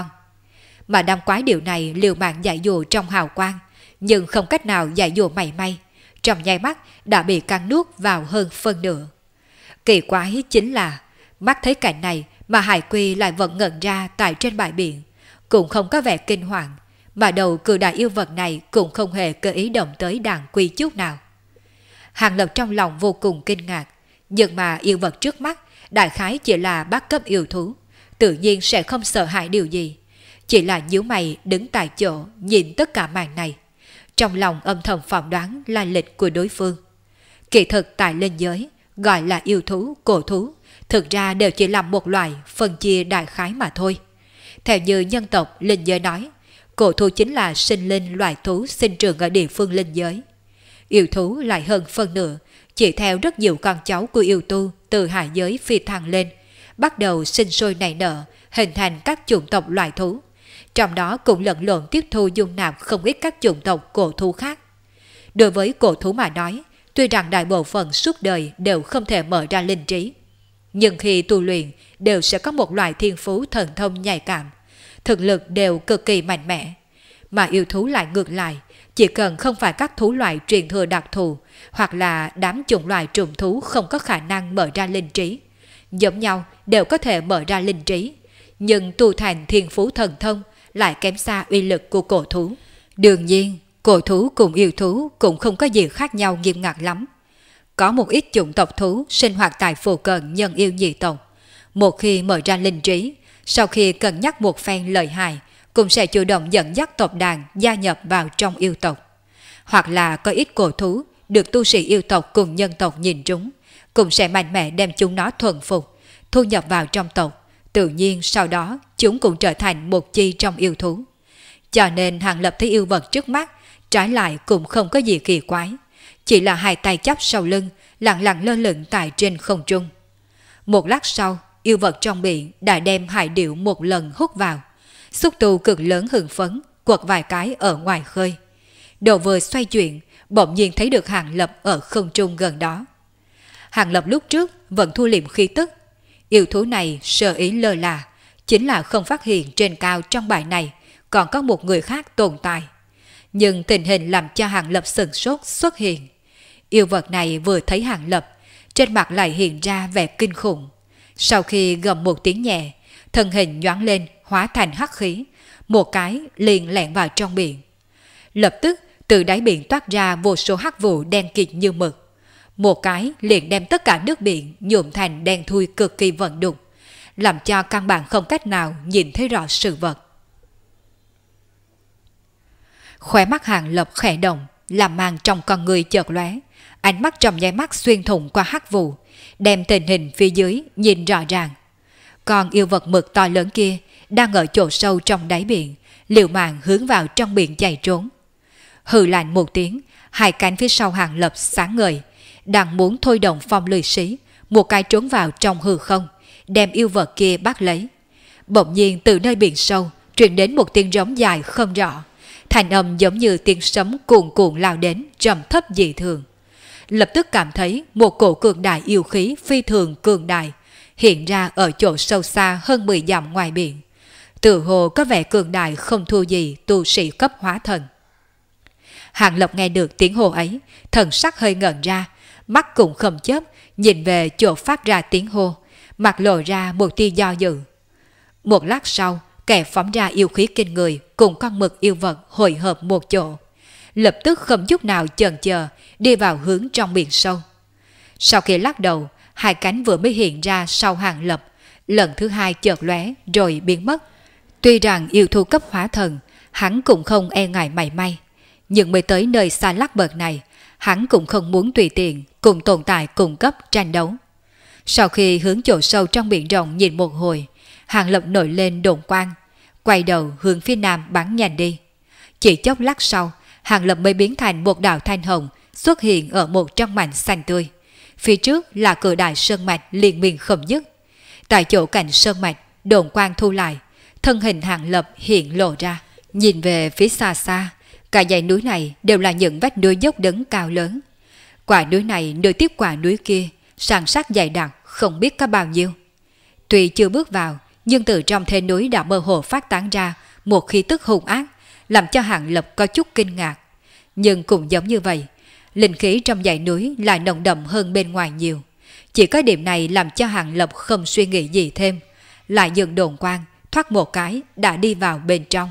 Mà đám quái điểu này liều mạng giải dụ trong hào quang, nhưng không cách nào giải dụ mảy may, trong nháy mắt đã bị cắn nuốt vào hơn phân nửa. Kỳ quái chính là, mắt thấy cảnh này mà Hải Quy lại vẫn ngẩn ra tại trên bãi biển, cũng không có vẻ kinh hoàng, mà đầu cự đại yêu vật này cũng không hề cơ ý động tới đàn quy chút nào. Hàng Lập trong lòng vô cùng kinh ngạc, nhưng mà yêu vật trước mắt đại khái chỉ là bát cấp yêu thú, tự nhiên sẽ không sợ hãi điều gì, chỉ là nhíu mày đứng tại chỗ nhìn tất cả màn này, trong lòng âm thầm phỏng đoán lai lịch của đối phương. Kỳ thực tại linh giới gọi là yêu thú, cổ thú, thực ra đều chỉ là một loại phân chia đại khái mà thôi. Theo như nhân tộc linh giới nói, cổ thú chính là sinh linh loài thú sinh trưởng ở địa phương linh giới. Yêu thú lại hơn phân nửa, chỉ theo rất nhiều con cháu của yêu tu từ hạ giới phi thăng lên, bắt đầu sinh sôi nảy nở, hình thành các chủng tộc loài thú. Trong đó cũng lẫn lộn tiếp thu dung nạp không ít các chủng tộc cổ thú khác. Đối với cổ thú mà nói, tuy rằng đại bộ phận suốt đời đều không thể mở ra linh trí, nhưng khi tu luyện đều sẽ có một loại thiên phú thần thông nhạy cảm, thực lực đều cực kỳ mạnh mẽ. Mà yêu thú lại ngược lại, chỉ cần không phải các thú loại truyền thừa đặc thù, hoặc là đám chủng loài trùng thú không có khả năng mở ra linh trí, giống nhau đều có thể mở ra linh trí, nhưng tu thành thiên phú thần thông lại kém xa uy lực của cổ thú. Đương nhiên, cổ thú cùng yêu thú cũng không có gì khác nhau nghiêm ngặt lắm. Có một ít chủng tộc thú sinh hoạt tại phù cận nhân yêu nhị tộc, một khi mở ra linh trí, sau khi cân nhắc một phen lợi hại, cũng sẽ chủ động dẫn dắt tộc đàn gia nhập vào trong yêu tộc. Hoặc là có ít cổ thú được tu sĩ yêu tộc cùng nhân tộc nhìn trúng, cũng sẽ mạnh mẽ đem chúng nó thuần phục, thu nhập vào trong tộc. Tự nhiên sau đó chúng cũng trở thành một chi trong yêu thú. Cho nên Hàng Lập thấy yêu vật trước mắt trái lại cũng không có gì kỳ quái, chỉ là hai tay chắp sau lưng, lặng lặng lơ lửng tại trên không trung. Một lát sau, yêu vật trong biển đã đem hải điểu một lần hút vào, xúc tu cực lớn hưng phấn quật vài cái ở ngoài khơi. Đầu vừa xoay chuyển, bỗng nhiên thấy được Hàng Lập ở không trung gần đó. Hàng Lập lúc trước vẫn thu liệm khí tức, yêu thú này sơ ý lơ là, chính là không phát hiện trên cao trong bãi này còn có một người khác tồn tại. Nhưng tình hình làm cho Hàng Lập sửng sốt xuất hiện. Yêu vật này vừa thấy Hàng Lập, trên mặt lại hiện ra vẻ kinh khủng. Sau khi gầm một tiếng nhẹ, thân hình nhoáng lên hóa thành hắc khí, một cái liền lẹn vào trong biển. Lập tức từ đáy biển toát ra vô số hắc vụ đen kịt như mực. Một cái liền đem tất cả nước biển nhuộm thành đen thui cực kỳ vận đục, làm cho căn bản không cách nào nhìn thấy rõ sự vật. Khóe mắt Hàng Lập khẽ động, làm màn trong con người chợt lóe, ánh mắt trong nháy mắt xuyên thủng qua hắc vụ, đem tình hình phía dưới nhìn rõ ràng. Còn yêu vật mực to lớn kia đang ở chỗ sâu trong đáy biển, liều mạng hướng vào trong biển chạy trốn. Hừ lạnh một tiếng, hai cánh phía sau Hàng Lập sáng ngời, đang muốn thôi động phong lười sĩ, một cái trốn vào trong hư không, đem yêu vật kia bắt lấy. Bỗng nhiên từ nơi biển sâu truyền đến một tiếng rống dài không rõ, thành âm giống như tiếng sấm cuồn cuộn lao đến, trầm thấp dị thường. Lập tức cảm thấy một cổ cường đại yêu khí phi thường cường đại hiện ra ở chỗ sâu xa hơn 10 dặm ngoài biển, tự hồ có vẻ cường đại không thua gì tu sĩ cấp hóa thần. Hàng Lập nghe được tiếng hô ấy, thần sắc hơi ngẩn ra, mắt cũng không chớp nhìn về chỗ phát ra tiếng hô, mặt lộ ra một tia do dự. Một lát sau, kẻ phóng ra yêu khí kinh người cùng con mực yêu vật hội hợp một chỗ, lập tức không chút nào chần chờ đi vào hướng trong biển sâu. Sau khi lắc đầu, hai cánh vừa mới hiện ra sau Hàng Lập, lần thứ hai chợt lóe rồi biến mất. Tuy rằng yêu thú cấp hóa thần, hắn cũng không e ngại mảy may, nhưng mới tới nơi xa lắc bậc này, hắn cũng không muốn tùy tiện cùng tồn tại cùng cấp tranh đấu. Sau khi hướng chỗ sâu trong biển rộng nhìn một hồi, Hàng Lập nổi lên đồn quang, quay đầu hướng phía nam bắn nhanh đi. Chỉ chốc lát sau, Hàng Lập mới biến thành một đạo thanh hồng xuất hiện ở một trong mảnh xanh tươi. Phía trước là cửa đại sơn mạch liên miên không dứt. Tại chỗ cạnh sơn mạch, đồn quang thu lại, thân hình Hàng Lập hiện lộ ra. Nhìn về phía xa xa, cả dãy núi này đều là những vách núi dốc đứng cao lớn. Quả núi này nối tiếp quả núi kia, san sát dày đặc không biết có bao nhiêu. Tuy chưa bước vào, nhưng từ trong thế núi đã mơ hồ phát tán ra một khí tức hung ác, làm cho Hàng Lập có chút kinh ngạc. Nhưng cũng giống như vậy, linh khí trong dãy núi lại nồng đậm hơn bên ngoài nhiều. Chỉ có điểm này làm cho Hàng Lập không suy nghĩ gì thêm, lại dừng đồn quang, thoát một cái đã đi vào bên trong.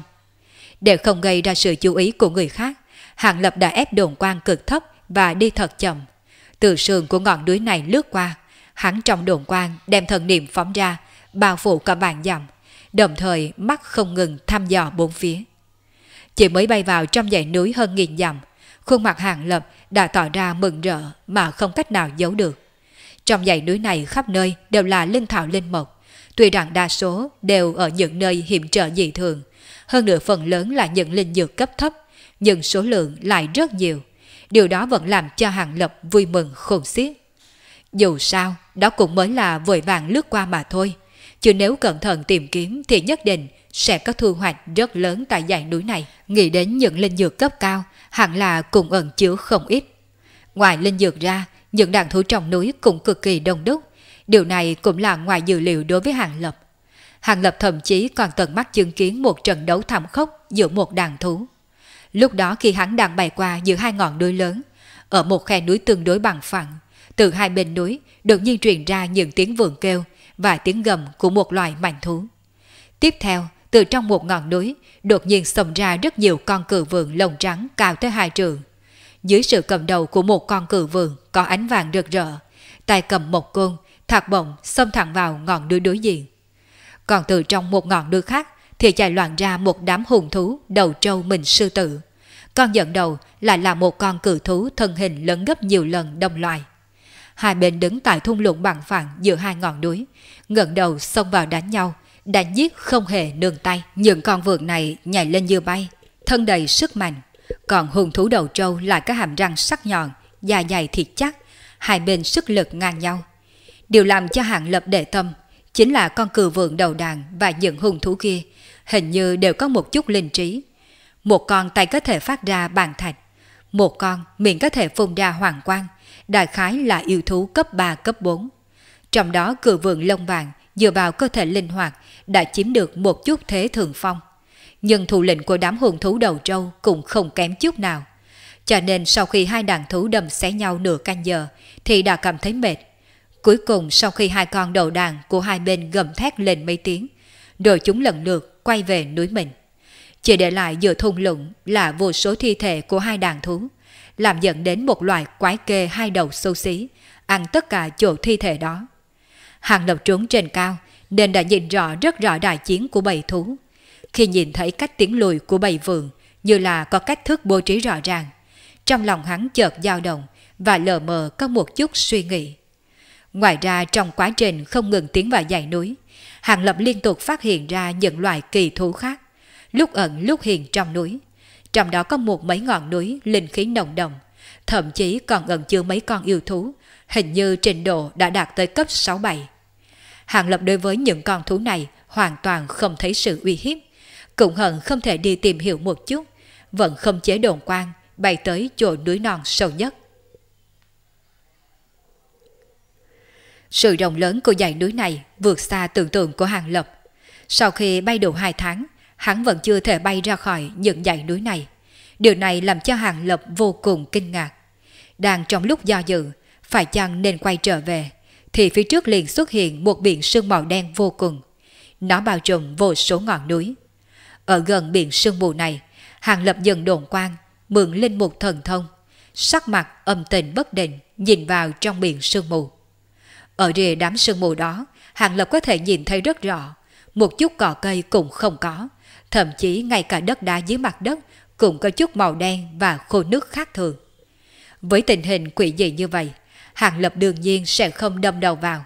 Để không gây ra sự chú ý của người khác, Hàng Lập đã ép đồn quang cực thấp và đi thật chậm. Từ sườn của ngọn núi này lướt qua, hắn trong đồn quang đem thần niệm phóng ra, bao phủ cả vạn dặm, đồng thời mắt không ngừng thăm dò bốn phía. Chỉ mới bay vào trong dãy núi hơn 1000 dặm, khuôn mặt Hàng Lập đã tỏ ra mừng rỡ mà không cách nào giấu được. Trong dãy núi này khắp nơi đều là linh thảo linh mộc, tuy rằng đa số đều ở những nơi hiểm trở dị thường, hơn nữa phần lớn là những linh dược cấp thấp, nhưng số lượng lại rất nhiều. Điều đó vẫn làm cho Hàng Lập vui mừng khôn xiết. Dù sao, đó cũng mới là vội vàng lướt qua mà thôi, chứ nếu cẩn thận tìm kiếm thì nhất định sẽ có thu hoạch rất lớn tại dãy núi này. Nghĩ đến những linh dược cấp cao, hẳn là cũng ẩn chứa không ít. Ngoài linh dược ra, những đàn thú trong núi cũng cực kỳ đông đúc. Điều này cũng là ngoài dự liệu đối với Hàng Lập. Hàng Lập thậm chí còn tận mắt chứng kiến một trận đấu thảm khốc giữa một đàn thú. Lúc đó khi hắn đang bay qua giữa hai ngọn núi lớn, ở một khe núi tương đối bằng phẳng, từ hai bên núi đột nhiên truyền ra những tiếng vượn kêu và tiếng gầm của một loài mãnh thú. Tiếp theo, từ trong một ngọn núi đột nhiên xông ra rất nhiều con cừu vượn lông trắng cao tới 2 trượng. Dưới sự cầm đầu của một con cừu vượn có ánh vàng rực rỡ, tay cầm một côn, thạc bổng xông thẳng vào ngọn núi đối diện. Còn từ trong một ngọn núi khác thì chạy loạn ra một đám hùng thú đầu trâu mình sư tử. Con dẫn đầu lại là một con cừu thú thân hình lớn gấp nhiều lần đồng loài. Hai bên đứng tại thung lũng bằng phẳng giữa hai ngọn núi, ngẩng đầu xông vào đánh nhau, đánh giết không hề nương tay. Những con vượn này nhảy lên như bay, thân đầy sức mạnh, còn hùng thú đầu trâu lại có hàm răng sắc nhọn, da dày thịt chắc, hai bên sức lực ngang nhau. Điều làm cho Hàng Lập để tâm chính là con cừu vượn đầu đàn và những hùng thú kia hình như đều có một chút linh trí. Một con tay có thể phát ra bàn thạch, một con miệng có thể phun ra hoàng quang, đại khái là yêu thú cấp 3 cấp 4. Trong đó cừu vượn lông vàng dựa vào cơ thể linh hoạt đã chiếm được một chút thế thượng phong. Nhưng thủ lĩnh của đám hùng thú đầu trâu cũng không kém chút nào. Cho nên sau khi hai đàn thú đâm xé nhau nửa canh giờ thì đã cảm thấy mệt. Cuối cùng sau khi hai con đầu đàn của hai bên gầm thét lên mấy tiếng, rồi chúng lần lượt quay về núi mình. Chỉ để lại giữa thung lũng là vô số thi thể của hai đàn thú, làm dẫn đến một loài quái kê hai đầu xấu xí, ăn tất cả chỗ thi thể đó. Hàng Lập trốn trên cao nên đã nhìn rất rõ đại chiến của bầy thú. Khi nhìn thấy cách tiến lùi của bầy vượn như là có cách thức bố trí rõ ràng, trong lòng hắn chợt dao động và lờ mờ có một chút suy nghĩ. Ngoài ra trong quá trình không ngừng tiến vào dãy núi, Hàng Lập liên tục phát hiện ra những loài kỳ thú khác, lúc ẩn lúc hiện trong núi. Trong đó có một mấy ngọn núi linh khí nồng đậm, thậm chí còn ẩn chứa mấy con yêu thú, hình như trình độ đã đạt tới cấp 6-7. Hàng Lập đối với những con thú này hoàn toàn không thấy sự uy hiếp, cũng hận không thể đi tìm hiểu một chút, vẫn không chế đồn quang bay tới chỗ núi non sâu nhất. Sự rộng lớn của dãy núi này vượt xa tưởng tượng của Hàng Lập. Sau khi bay đủ 2 tháng, hắn vẫn chưa thể bay ra khỏi những dãy núi này. Điều này làm cho Hàng Lập vô cùng kinh ngạc. Đang trong lúc do dự, phải chăng nên quay trở về, thì phía trước liền xuất hiện một biển sương màu đen vô cùng. Nó bao trùm vô số ngọn núi. Ở gần biển sương mù này, Hàng Lập dần đồn quang, mượn linh mục thần thông, sắc mặt âm tình bất định nhìn vào trong biển sương mù. Ở rìa đám sương mù đó, Hàng Lập có thể nhìn thấy rất rõ, một chút cỏ cây cũng không có, thậm chí ngay cả đất đá dưới mặt đất cũng có chút màu đen và khô nước khác thường. Với tình hình quỷ dị như vậy, Hàng Lập đương nhiên sẽ không đâm đầu vào,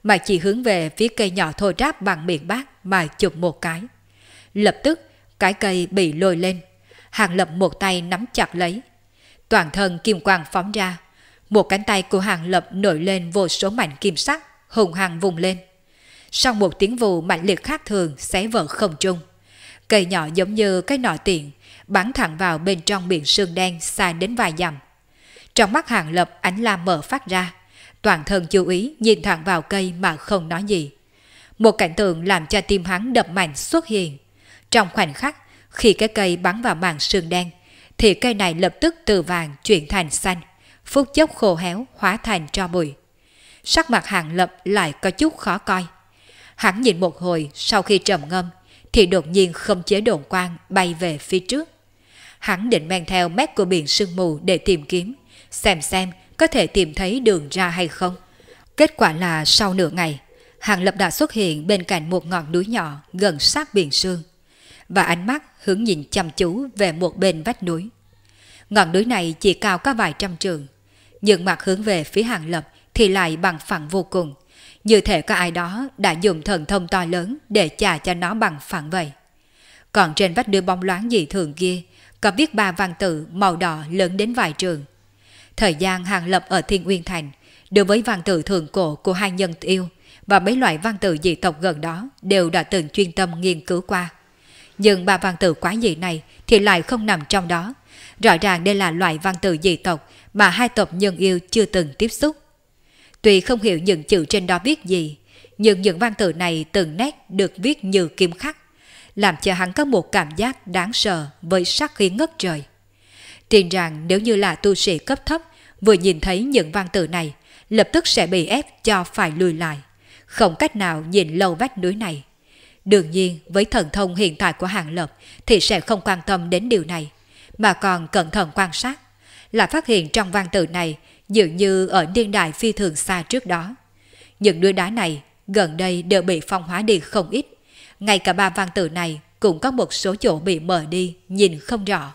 mà chỉ hướng về phía cây nhỏ thô ráp bằng miệng bát mà chụp một cái. Lập tức, cái cây bị lôi lên. Hàng Lập một tay nắm chặt lấy. Toàn thân kim quang phóng ra. Một cánh tay của Hàng Lập nổi lên vô số mảnh kim sắc, hùng hăng vùng lên. Sau một tiếng vù mạnh liệt khác thường xé vỡ không trung. Cây nhỏ giống như cái nỏ tiện, bắn thẳng vào bên trong biển sương đen xa đến vài dặm. Trong mắt Hàng Lập ánh lam mở phát ra, toàn thân chú ý nhìn thẳng vào cây mà không nói gì. Một cảnh tượng làm cho tim hắn đập mạnh xuất hiện. Trong khoảnh khắc, khi cái cây bắn vào màn sương đen, thì cây này lập tức từ vàng chuyển thành xanh, phút chốc khô héo hóa thành tro bụi. Sắc mặt Hàng Lập lại có chút khó coi. Hắn nhìn một hồi sau khi trầm ngâm, thì đột nhiên không chế đồn quang bay về phía trước. Hắn định men theo mép của biển sương mù để tìm kiếm, xem có thể tìm thấy đường ra hay không. Kết quả là sau nửa ngày, Hàng Lập đã xuất hiện bên cạnh một ngọn núi nhỏ gần sát biển sương, và ánh mắt hướng nhìn chăm chú về một bên vách núi. Ngọn núi này chỉ cao có vài trăm trượng, nhưng mặt hướng về phía Hàng Lập thì lại bằng phẳng vô cùng, như thể có ai đó đã dùng thần thông to lớn để chà cho nó bằng phẳng vậy. Còn trên vách núi bóng loáng dị thường kia có viết 3 văn tự màu đỏ lớn đến vài trường. Thời gian Hàng Lập ở Thiên Uyên Thành, đối với văn tự thượng cổ của hai nhân yêu và mấy loại văn tự dị tộc gần đó đều đã từng chuyên tâm nghiên cứu qua. Nhưng 3 văn tự quái dị này thì lại không nằm trong đó. Rõ ràng đây là loại văn tự dị tộc mà hai tộc nhân yêu chưa từng tiếp xúc. Tuy không hiểu những chữ trên đó viết gì, nhưng những văn tự này từng nét được viết như kim khắc, làm cho hắn có một cảm giác đáng sợ với sát khí ngất trời. Tin rằng nếu như là tu sĩ cấp thấp vừa nhìn thấy những văn tự này, lập tức sẽ bị ép cho phải lùi lại, không cách nào nhìn lâu vách núi này. Đương nhiên với thần thông hiện tại của Hàng Lập thì sẽ không quan tâm đến điều này, mà còn cẩn thận quan sát, là phát hiện trong văn tự này dường như ở niên đại phi thường xa trước đó. Những núi đá này gần đây đều bị phong hóa đi không ít, ngay cả 3 văn tự này cũng có một số chỗ bị mờ đi, nhìn không rõ.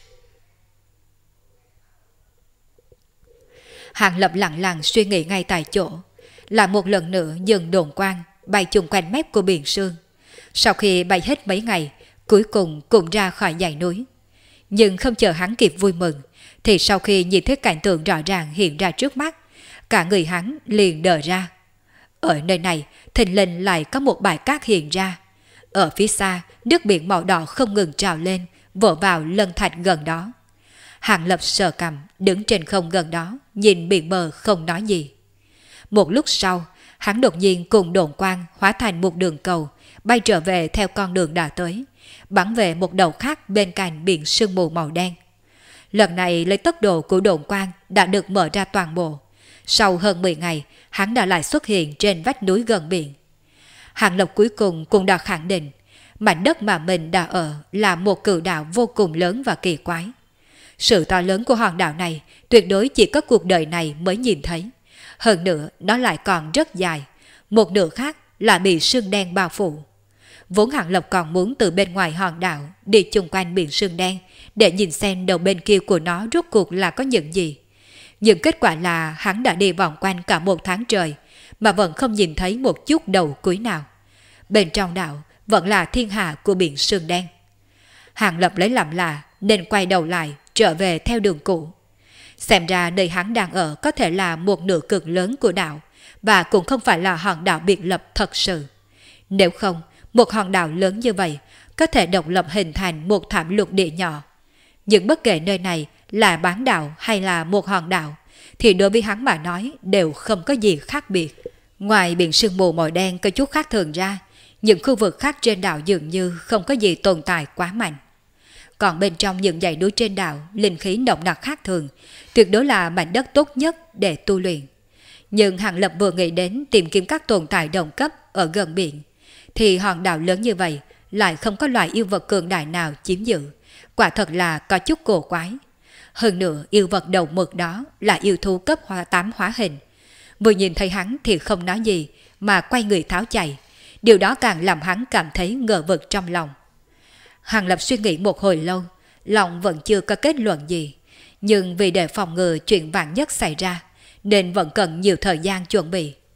Hàng Lập lặng lặng suy nghĩ ngay tại chỗ, là một lần nữa dừng đồn quang bay chung quanh mép của biển sương. Sau khi bay hết mấy ngày, cuối cùng cũng ra khỏi dãy núi. Nhưng không chờ hắn kịp vui mừng, thì sau khi nhìn thấy cảnh tượng rõ ràng hiện ra trước mắt, cả người hắn liền đờ ra. Ở nơi này, thình lình lại có một bãi cát hiện ra. Ở phía xa, nước biển màu đỏ không ngừng trào lên, vỗ vào lân thạch gần đó. Hàng Lập sờ cằm, đứng trên không gần đó, nhìn biển bờ không nói gì. Một lúc sau, hắn đột nhiên cùng đồn quang hóa thành một đường cầu, bay trở về theo con đường đã tới, bắn về một đầu khác bên cạnh biển sương mù màu đen. Lần này lấy tốc độ của đồn quang đã được mở ra toàn bộ. Sau hơn 10 ngày, hắn đã lại xuất hiện trên vách núi gần biển. Hàng Lập cuối cùng cũng đã khẳng định, mảnh đất mà mình đã ở là một cự đảo vô cùng lớn và kỳ quái. Sự to lớn của hòn đảo này tuyệt đối chỉ có cuộc đời này mới nhìn thấy. Hơn nữa, nó lại còn rất dài, một nửa khác là bị sương đen bao phủ. Vốn Hàng Lập còn muốn từ bên ngoài hòn đảo đi chung quanh biển sương đen để nhìn xem đầu bên kia của nó rốt cuộc là có những gì. Nhưng kết quả là hắn đã đi vòng quanh cả 1 tháng trời mà vẫn không nhìn thấy một chút đầu cuối nào. Bên trong đảo vẫn là thiên hạ của biển sương đen. Hàng Lập lấy làm lạ nên quay đầu lại trở về theo đường cũ. Xem ra nơi hắn đang ở có thể là một nửa cực lớn của đảo, và cũng không phải là hòn đảo biệt lập thật sự. Nếu không, một hòn đảo lớn như vậy có thể độc lập hình thành một thảm lục địa nhỏ. Nhưng bất kể nơi này là bán đảo hay là một hòn đảo, thì đối với hắn mà nói đều không có gì khác biệt. Ngoài biển sương mù màu đen có chút khác thường ra, những khu vực khác trên đảo dường như không có gì tồn tại quá mạnh. Còn bên trong những dãy núi trên đảo, linh khí nồng nặc khác thường, tuyệt đối là mảnh đất tốt nhất để tu luyện. Nhưng Hàng Lập vừa nghĩ đến tìm kiếm các tồn tại đồng cấp ở gần biển, thì hòn đảo lớn như vậy lại không có loài yêu vật cường đại nào chiếm giữ, quả thật là có chút cổ quái. Hơn nữa, yêu vật đầu mực đó là yêu thú cấp 8 hóa hình. Vừa nhìn thấy hắn thì không nói gì mà quay người tháo chạy, điều đó càng làm hắn cảm thấy ngờ vực trong lòng. Hàng Lập suy nghĩ một hồi lâu, lòng vẫn chưa có kết luận gì, nhưng vì để phòng ngừa chuyện vạn nhất xảy ra, nên vẫn cần nhiều thời gian chuẩn bị.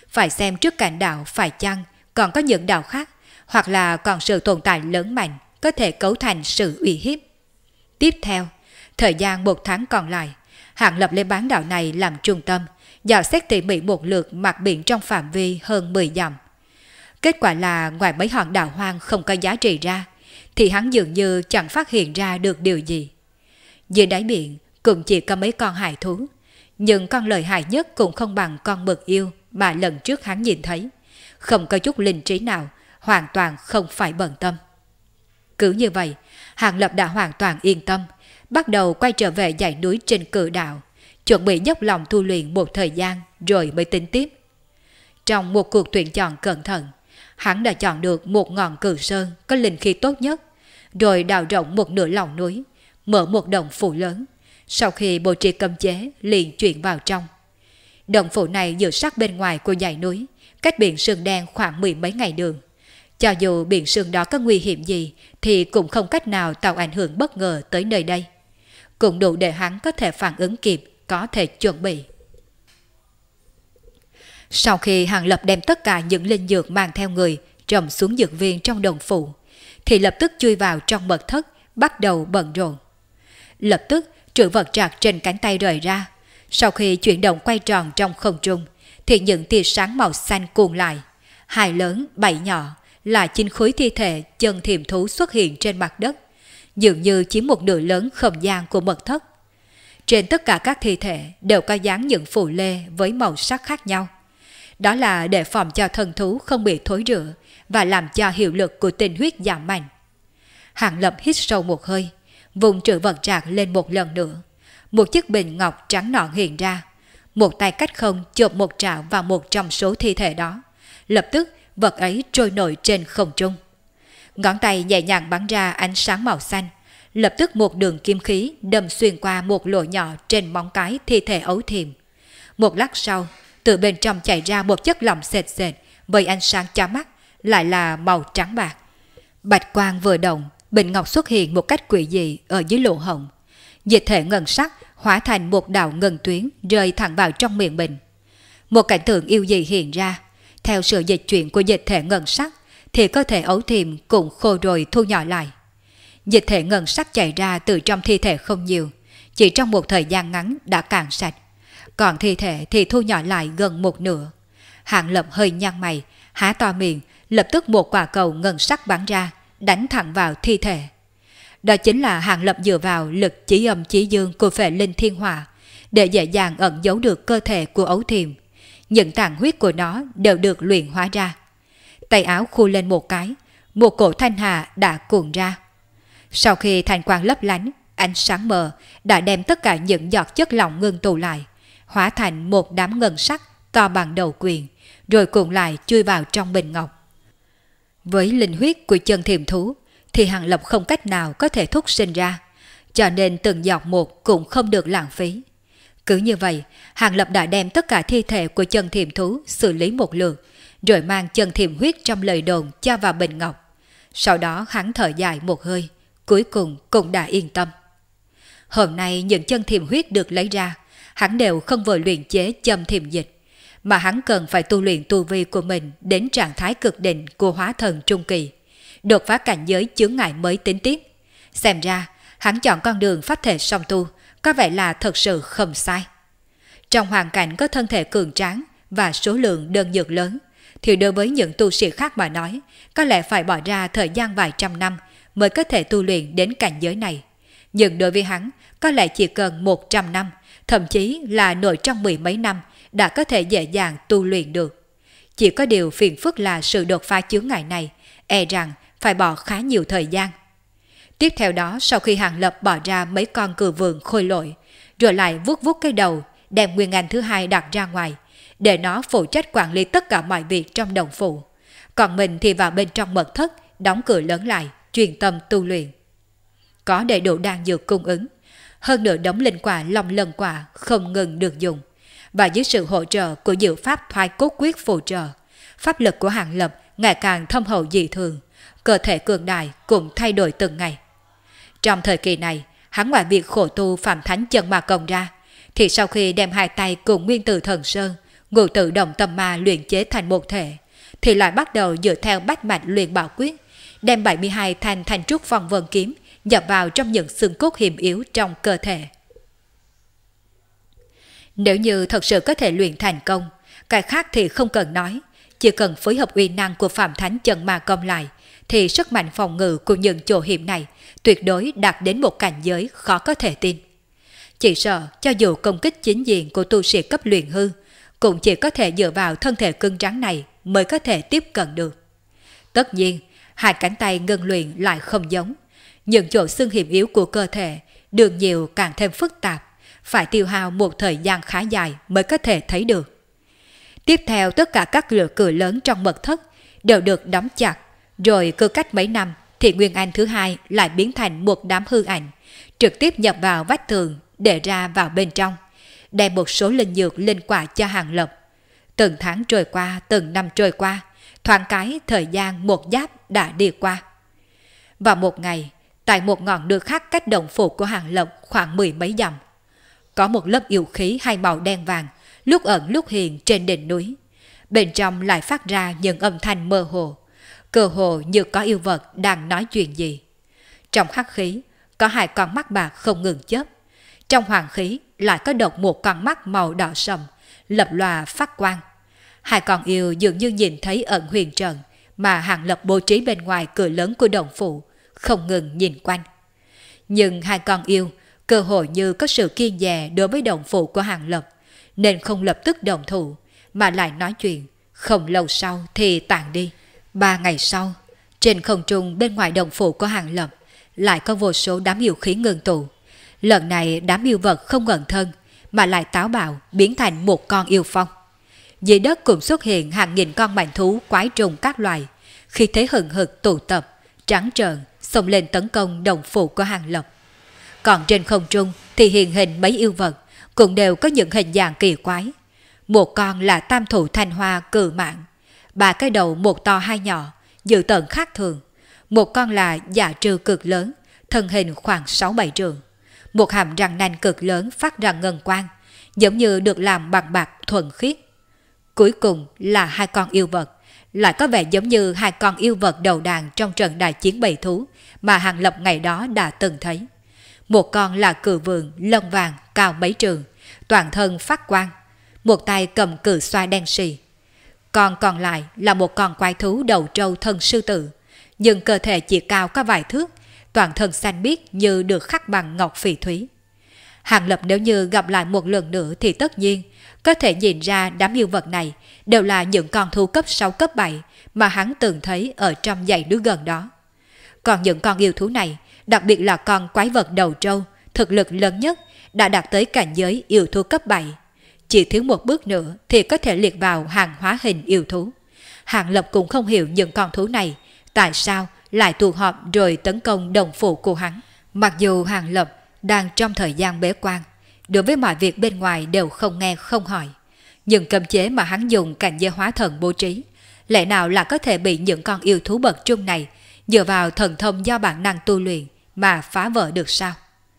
phải xem trước cảnh đạo phải chăng còn có những đạo khác, hoặc là còn sự tồn tại lớn mạnh có thể cấu thành sự uy hiếp. Tiếp theo, thời gian 1 tháng còn lại, Hàng Lập lấy bán đảo này làm trung tâm, dò xét tỉ mỉ một lượt mặt biển trong phạm vi hơn 10 dặm. Kết quả là ngoài mấy hòn đảo hoang không có giá trị ra, thì hắn dường như chẳng phát hiện ra được điều gì. Dưới đáy biển cũng chỉ có mấy con hải thú, nhưng con lợi hại nhất cũng không bằng con mực yêu mà lần trước hắn nhìn thấy. Không có chút linh trí nào, hoàn toàn không phải bận tâm. Cứ như vậy, Hàng Lập đã hoàn toàn yên tâm, bắt đầu quay trở về dãy núi trên Cự Đạo, chuẩn bị dốc lòng tu luyện một thời gian rồi mới tính tiếp. Trong một cuộc tuyển chọn cẩn thận, hắn đã chọn được một ngọn Cự Sơn có linh khí tốt nhất, rồi đào rộng một nửa lòng núi, mở một động phủ lớn. Sau khi bố trí cấm chế, liền chuyển vào trong. Động phủ này dựa sát bên ngoài của dãy núi, cách biển sương đen khoảng 10 mấy ngày đường. Cho dù biển sương đó có nguy hiểm gì thì cũng không cách nào tạo ảnh hưởng bất ngờ tới nơi đây. Cũng đủ để hắn có thể phản ứng kịp, có thể chuẩn bị. Sau khi Hàng Lập đem tất cả những linh dược mang theo người trầm xuống dược viên trong đồng phủ, thì lập tức chui vào trong mật thất, bắt đầu bận rộn. Lập tức trữ vật trạc trên cánh tay rời ra. Sau khi chuyển động quay tròn trong không trung, thì những tia sáng màu xanh cuồn lại. 2 lớn, 7 nhỏ là 9 khối thi thể chân thiềm thú xuất hiện trên mặt đất, dường như chiếm một nửa lớn không gian của mật thất. Trên tất cả các thi thể đều có dán những phù lê với màu sắc khác nhau. Đó là để phòng cho thân thú không bị thối rữa và làm cho hiệu lực của tinh huyết giảm mạnh. Hàng Lập hít sâu một hơi, vùng trữ vật trạc lên một lần nữa. Một chiếc bình ngọc trắng nõn hiện ra. Một tay cách không chộp một trảo vào một trong số thi thể đó. Lập tức vật ấy trôi nổi trên không trung. Ngón tay nhẹ nhàng bắn ra ánh sáng màu xanh. Lập tức một đường kim khí đâm xuyên qua một lỗ nhỏ trên móng cái thi thể ấu thiềm. Một lát sau, từ bên trong chảy ra một chất lỏng sệt sệt với ánh sáng chói mắt, lại là màu trắng bạc. Bạch quang vừa động, bình ngọc xuất hiện một cách quỷ dị ở dưới lỗ hổng. Dịch thể ngân sắc hóa thành một đạo ngân tuyến rơi thẳng vào trong miệng bình. Một cảnh tượng yêu dị hiện ra. Theo sự dịch chuyển của dịch thể ngân sắc, thì cơ thể ấu thiềm cũng khô rồi thu nhỏ lại. Dịch thể ngân sắc chảy ra từ trong thi thể không nhiều, chỉ trong một thời gian ngắn đã cạn sạch. Còn thi thể thì thu nhỏ lại gần một nửa. Hàng Lập hơi nhăn mày, há to miệng, lập tức một quả cầu ngân sắc bắn ra, đánh thẳng vào thi thể. Đó chính là Hàng Lập dựa vào lực chí âm chí dương của phệ linh thiên hỏa để dễ dàng ẩn giấu được cơ thể của ấu thiềm. Những tàn huyết của nó đều được luyện hóa ra. Tay áo khu lên một cái, một cổ thanh hà đã cuồn ra. Sau khi thanh quang lấp lánh, ánh sáng mờ đã đem tất cả những giọt chất lỏng ngưng tụ lại, hóa thành một đám ngân sắc to bằng đầu quyền, rồi cuộn lại chui vào trong bình ngọc. Với linh huyết của chân thiềm thú thì Hàng Lập không cách nào có thể thúc sinh ra, cho nên từng giọt một cũng không được lãng phí. Cứ như vậy, Hàng Lập đã đem tất cả thi thể của chân thiềm thú xử lý một lượt, rồi mang chân thiềm huyết trong lời đồn cho vào bình ngọc. Sau đó hắn thở dài một hơi, cuối cùng cũng đã yên tâm. Hôm nay những chân thiềm huyết được lấy ra, hắn đều không vội luyện chế châm thiềm dịch, mà hắn cần phải tu luyện tu vi của mình đến trạng thái cực đỉnh của hóa thần trung kỳ, đột phá cảnh giới chướng ngại mới tính tiếp. Xem ra, hắn chọn con đường pháp thể song tu, có vẻ là thật sự không sai. Trong hoàn cảnh có thân thể cường tráng và số lượng đơn dược lớn, thì đối với những tu sĩ khác mà nói, có lẽ phải bỏ ra thời gian vài trăm năm mới có thể tu luyện đến cảnh giới này. Nhưng đối với hắn, có lẽ chỉ cần 100 năm, thậm chí là nội trong 10 mấy năm đã có thể dễ dàng tu luyện được. Chỉ có điều phiền phức là sự đột phá chướng ngại này, e rằng phải bỏ khá nhiều thời gian. Tiếp theo đó, sau khi Hàng Lập bỏ ra mấy con cừu vườn khôi lỗi, rồi lại vuốt vuốt cái đầu, đem nguyên anh thứ hai đặt ra ngoài, để nó phụ trách quản lý tất cả mọi việc trong đồng phủ. Còn mình thì vào bên trong mật thất, đóng cửa lớn lại, chuyên tâm tu luyện. Có đầy đủ đan dược cung ứng, hơn nữa đống linh quả long lân quả không ngừng được dùng, và dưới sự hỗ trợ của diệu pháp thoái cốt quyết phù trợ, pháp lực của Hàng Lập ngày càng thâm hậu dị thường, cơ thể cường đại cũng thay đổi từng ngày. Trong thời kỳ này, hắn ngoài việc khổ tu Phạm Thánh Chân Ma Công ra, thì sau khi đem hai tay cùng Nguyên Tử Thần Sơn ngũ tự động tâm ma luyện chế thành một thể, thì lại bắt đầu dựa theo bách mạch luyện bảo quyết, đem 72 thanh thanh trúc phong vân kiếm nhập vào trong những xương cốt hiểm yếu trong cơ thể. Nếu như thật sự có thể luyện thành công, cái khác thì không cần nói, chỉ cần phối hợp uy năng của Phạm Thánh Chân Ma Công lại, thì sức mạnh phòng ngự của những chỗ hiểm này tuyệt đối đạt đến một cảnh giới khó có thể tin. Chỉ sợ cho dù công kích chính diện của tu sĩ cấp luyện hư, cũng chỉ có thể dựa vào thân thể cứng rắn này mới có thể tiếp cận được. Tất nhiên, hai cánh tay ngưng luyện lại không giống. Những chỗ xương hiểm yếu của cơ thể đường nhiều càng thêm phức tạp, phải tiêu hao một thời gian khá dài mới có thể thấy được. Tiếp theo tất cả các cửa lớn trong mật thất đều được đóng chặt, rồi cứ cách mấy năm thì Nguyên Anh thứ hai lại biến thành một đám hư ảnh, trực tiếp nhập vào vách tường để ra vào bên trong, đem một số linh dược linh quả cho Hàng Lập. Từng tháng trôi qua, từng năm trôi qua, thoáng cái thời gian một giáp đã đi qua. Vào một ngày, tại một ngọn núi khác cách động phủ của Hàng Lập khoảng 10 mấy dặm, có một lớp yêu khí hai màu đen vàng, lúc ẩn lúc hiện trên đỉnh núi. Bên trong lại phát ra những âm thanh mơ hồ, cơ hồ như có yêu vật đang nói chuyện gì. Trong hắc khí, có hai con mắt bạc không ngừng chớp. Trong hoàng khí lại có độc một con mắt màu đỏ sầm, lập lòa phát quang. Hai con yêu dường như nhìn thấy ẩn huyền trận mà Hàng Lập bố trí bên ngoài cửa lớn của động phủ, không ngừng nhìn quanh. Nhưng hai con yêu cơ hội như có sự kiên dè đối với động phủ của Hàng Lập, nên không lập tức đồng thủ, mà lại nói chuyện, không lâu sau thì tàn đi. 3 ngày sau, trên không trung bên ngoài động phủ của Hàng Lập lại có vô số đám yêu khí ngưng tụ. Lần này đám yêu vật không ngẩn thân, mà lại táo bạo biến thành một con yêu phong. Dưới đất cũng xuất hiện hàng nghìn con mãnh thú quái trùng các loài, khi thế hừng hực tụ tập, trắng trợn xông lên tấn công động phủ của Hàng Lập. Còn trên không trung thì hiện hình mấy yêu vật, cũng đều có những hình dạng kỳ quái. Một con là tam thủ thanh hoa cự mãng, 3 cái đầu một to hai nhỏ, dữ tợn khác thường. Một con là dạ trư cực lớn, thân hình khoảng 6-7 trượng. Một hàm răng nanh cực lớn phát ra ngân quang, giống như được làm bằng bạc thuần khiết. Cuối cùng là hai con yêu vật, lại có vẻ giống như hai con yêu vật đầu đàn trong trận đại chiến bầy thú mà Hàng Lập ngày đó đã từng thấy. Một con là cự vượng lông vàng cao mấy trường, toàn thân phát quang, một tay cầm cự xoa đen sì. Còn lại là một con quái thú đầu trâu thân sư tử, nhưng cơ thể chỉ cao có vài thước, toàn thân xanh biếc như được khắc bằng ngọc phỉ thúy. Hàng Lập nếu như gặp lại một lần nữa thì tất nhiên có thể nhìn ra đám yêu vật này đều là những con thú cấp 6 cấp 7 mà hắn từng thấy ở trong dãy núi gần đó. Còn những con yêu thú này, đặc biệt là con quái vật đầu trâu, thực lực lớn nhất đã đạt tới cảnh giới yêu thú cấp 7. Chỉ thiếu một bước nữa thì có thể liệt vào hàng hóa hình yêu thú. Hàng Lập cũng không hiểu những con thú này tại sao lại tụ họp rồi tấn công đồng phủ của hắn. Mặc dù Hàng Lập đang trong thời gian bế quan, đối với mọi việc bên ngoài đều không nghe không hỏi, nhưng cấm chế mà hắn dùng cảnh giới hóa thần bố trí, lẽ nào là có thể bị những con yêu thú bậc trung này dựa vào thần thông do bản năng tu luyện mà phá vỡ được sao?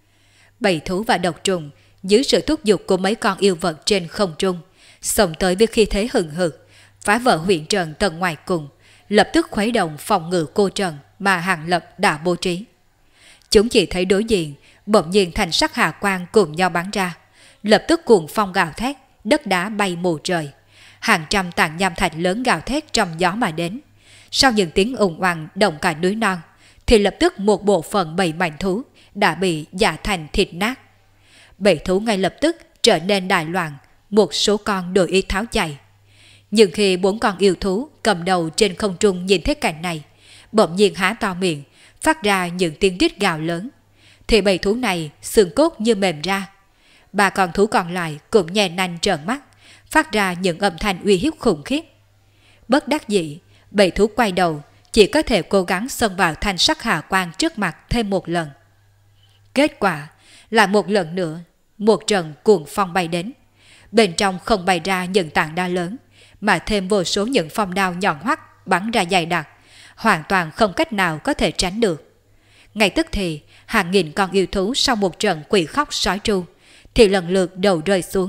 Bầy thú và độc trùng dưới sự thúc giục của mấy con yêu vật trên không trung, xông tới với khí thế hừng hực, phá vỡ huyện trận tầng ngoài cùng, lập tức khuấy động phòng ngự cô trận mà Hàng Lập đã bố trí. Chúng chỉ thấy đối diện, bỗng nhiên thành sắc hà quang cùng nhau bắn ra, lập tức cuồng phong gào thét, đất đá bay mù trời, hàng trăm tảng nham thạch lớn gào thét trong gió mà đến. Sau những tiếng ùng oằng động cả núi non, thì lập tức một bộ phận bầy mãnh thú đã bị giã thành thịt nát. Bầy thú ngay lập tức trở nên đại loạn, một số con đổi ý tháo chạy. Nhưng khi 4 con yêu thú cầm đầu trên không trung nhìn thấy cảnh này, bỗng nhiên há to miệng, phát ra những tiếng rít gào lớn, thì bầy thú này xương cốt như mềm ra. 3 con thú còn lại cũng nhè nanh trợn mắt, phát ra những âm thanh uy hiếp khủng khiếp. Bất đắc dĩ, bầy thú quay đầu, chỉ có thể cố gắng xông vào thanh sắc hà quang trước mặt thêm một lần. Kết quả là một lần nữa, một trận cuồng phong bay đến. Bên trong không bay ra những tảng đá lớn, mà thêm vô số những phong đao nhọn hoắt bắn ra dày đặc, hoàn toàn không cách nào có thể tránh được. Ngay tức thì, hàng nghìn con yêu thú sau một trận quỷ khóc sói tru, thì lần lượt đầu rơi xuống,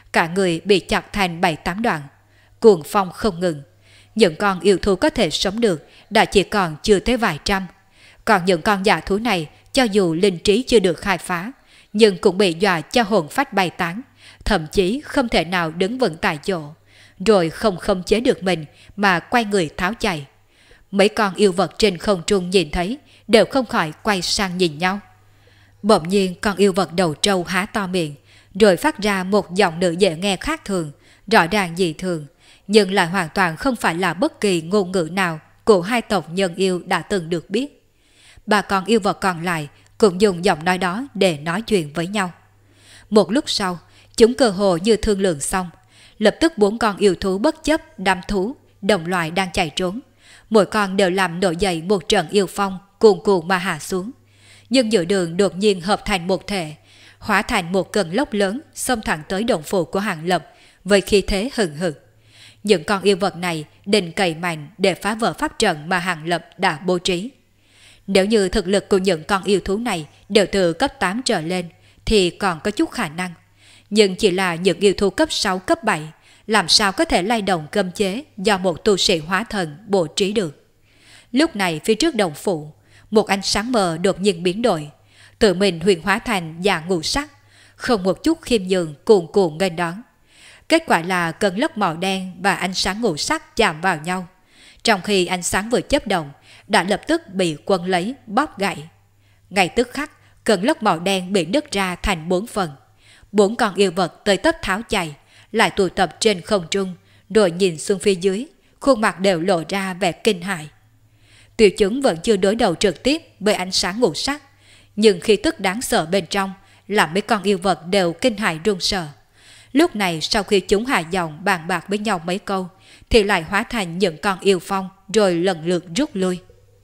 cả người bị chặt thành 7-8 đoạn. Cuồng phong không ngừng. Những con yêu thú có thể sống được đã chỉ còn chưa tới vài trăm. Còn những con dạ thú này, cho dù linh trí chưa được khai phá, nhưng cũng bị dọa cho hồn phách bay tán, thậm chí không thể nào đứng vững tại chỗ, rồi không khống chế được mình mà quay người tháo chạy. Mấy con yêu vật trên không trung nhìn thấy đều không khỏi quay sang nhìn nhau. Bỗng nhiên con yêu vật đầu trâu há to miệng, rồi phát ra một giọng nữ dễ nghe khác thường, rõ ràng dị thường, nhưng lại hoàn toàn không phải là bất kỳ ngôn ngữ nào của hai tộc nhân yêu đã từng được biết. Ba con yêu vật còn lại cũng dùng giọng nói đó để nói chuyện với nhau. Một lúc sau, chúng cơ hồ như thương lượng xong, lập tức 4 con yêu thú bất chấp đám thú, đồng loại đang chạy trốn. Mỗi con đều làm nổi dậy một trận yêu phong cuồn cuộn mà hạ xuống. Nhưng giữa đường đột nhiên hợp thành một thể, hóa thành một cơn lốc lớn xông thẳng tới động phủ của Hàng Lập với khí thế hừng hực. Những con yêu vật này định cày mạnh để phá vỡ pháp trận mà Hàng Lập đã bố trí. Nếu như thực lực của những con yêu thú này đều từ cấp 8 trở lên thì còn có chút khả năng. Nhưng chỉ là những yêu thú cấp 6, cấp 7, làm sao có thể lay động cấm chế do một tu sĩ hóa thần bố trí được. Lúc này phía trước động phủ, một ánh sáng mờ đột nhiên biến đổi, tự mình huyền hóa thành dạ ngũ sắc, không một chút khiêm nhường cuồn cuộn nghênh đón. Kết quả là cơn lốc màu đen và ánh sáng ngũ sắc chạm vào nhau. Trong khi ánh sáng vừa chớp động, đã lập tức bị quân lấy bóp gãy. Ngay tức khắc, cơn lốc màu đen bị nứt ra thành 4 phần. 4 con yêu vật tới tấp tháo chạy, lại tụ tập trên không trung, rồi nhìn xuống phía dưới, khuôn mặt đều lộ ra vẻ kinh hãi. Tiểu chúng vẫn chưa đối đầu trực tiếp với ánh sáng ngũ sắc, nhưng khi tức đáng sợ bên trong làm mấy con yêu vật đều kinh hãi run sợ. Lúc này sau khi chúng hạ giọng bàn bạc với nhau mấy câu, thì lại hóa thành những con yêu phong rồi lần lượt rút lui.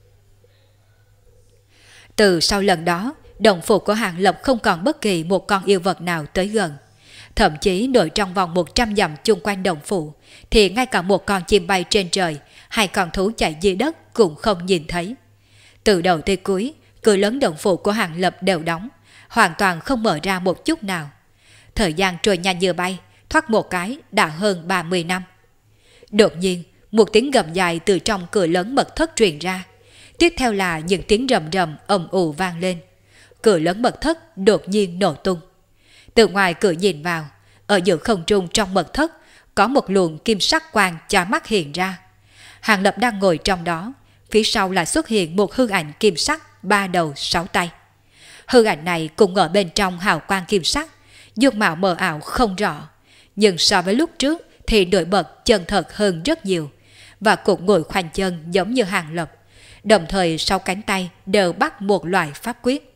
Từ sau lần đó, động phủ của Hàng Lập không còn bất kỳ một con yêu vật nào tới gần. Thậm chí nội trong vòng 100 dặm chung quanh động phủ, thì ngay cả một con chim bay trên trời hay con thú chạy dưới đất cũng không nhìn thấy. Từ đầu tới cuối, cửa lớn động phủ của Hàng Lập đều đóng, hoàn toàn không mở ra một chút nào. Thời gian trôi nhanh như bay, thoát một cái đã hơn 30 năm. Đột nhiên, một tiếng gầm dài từ trong cửa lớn mật thất truyền ra. Tiếp theo là những tiếng rầm rầm ầm ù vang lên. Cửa lớn mật thất đột nhiên nổ tung. Từ ngoài cửa nhìn vào, ở giữa không trung trong mật thất có một luồng kim sắc quang chói mắt hiện ra. Hàng Lập đang ngồi trong đó, phía sau là xuất hiện một hư ảnh kim sắc 3 đầu 6 tay. Hư ảnh này cũng ở bên trong hào quang kim sắc, dung mạo mờ ảo không rõ, nhưng so với lúc trước thì nổi bật chân thật hơn rất nhiều, và cũng ngồi khoanh chân giống như Hàng Lập, đồng thời sau cánh tay đều bắt một loại pháp quyết.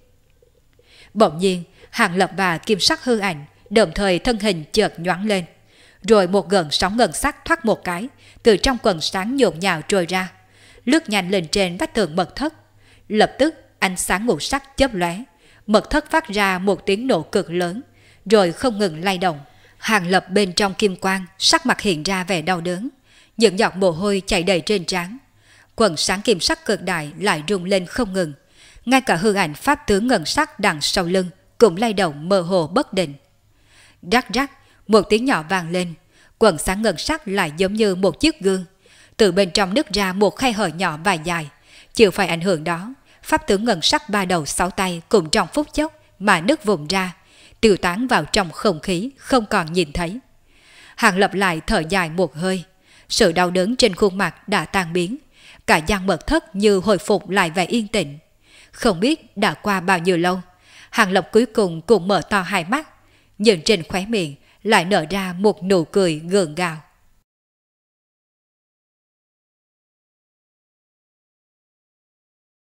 Bỗng nhiên, Hàng Lập và kim sắc hư ảnh đồng thời thân hình chợt nhoáng lên, rồi một gợn sóng ngân sắc thoát một cái từ trong quần sáng nhộn nhạo trôi ra, lướt nhanh lên trên vách tường mật thất. Lập tức ánh sáng ngũ sắc chớp lóe, mật thất phát ra một tiếng nổ cực lớn, rồi không ngừng lay động. Hàng Lập bên trong kim quang, sắc mặt hiện ra vẻ đau đớn, những giọt mồ hôi chảy đầy trên trán. Quần sáng kim sắc cực đại lại rung lên không ngừng, ngay cả hư ảnh pháp tướng ngân sắc đằng sau lưng cũng lay động mơ hồ bất định. Rắc rắc, một tiếng nhỏ vang lên, quần sáng ngân sắc lại giống như một chiếc gương, từ bên trong nứt ra một khe hở nhỏ và dài. Chịu phải ảnh hưởng đó, pháp tướng ngân sắc 3 đầu 6 tay cũng trong phút chốc mà nứt vùng ra, tiêu tán vào trong không khí không còn nhìn thấy. Hàng Lập lại thở dài một hơi, sự đau đớn trên khuôn mặt đã tan biến, cả gian mật thất như hồi phục lại vẻ yên tĩnh. Không biết đã qua bao nhiêu lâu, Hàng Lập cuối cùng cũng mở to hai mắt, nhưng trên khóe miệng lại nở ra một nụ cười gượng gạo.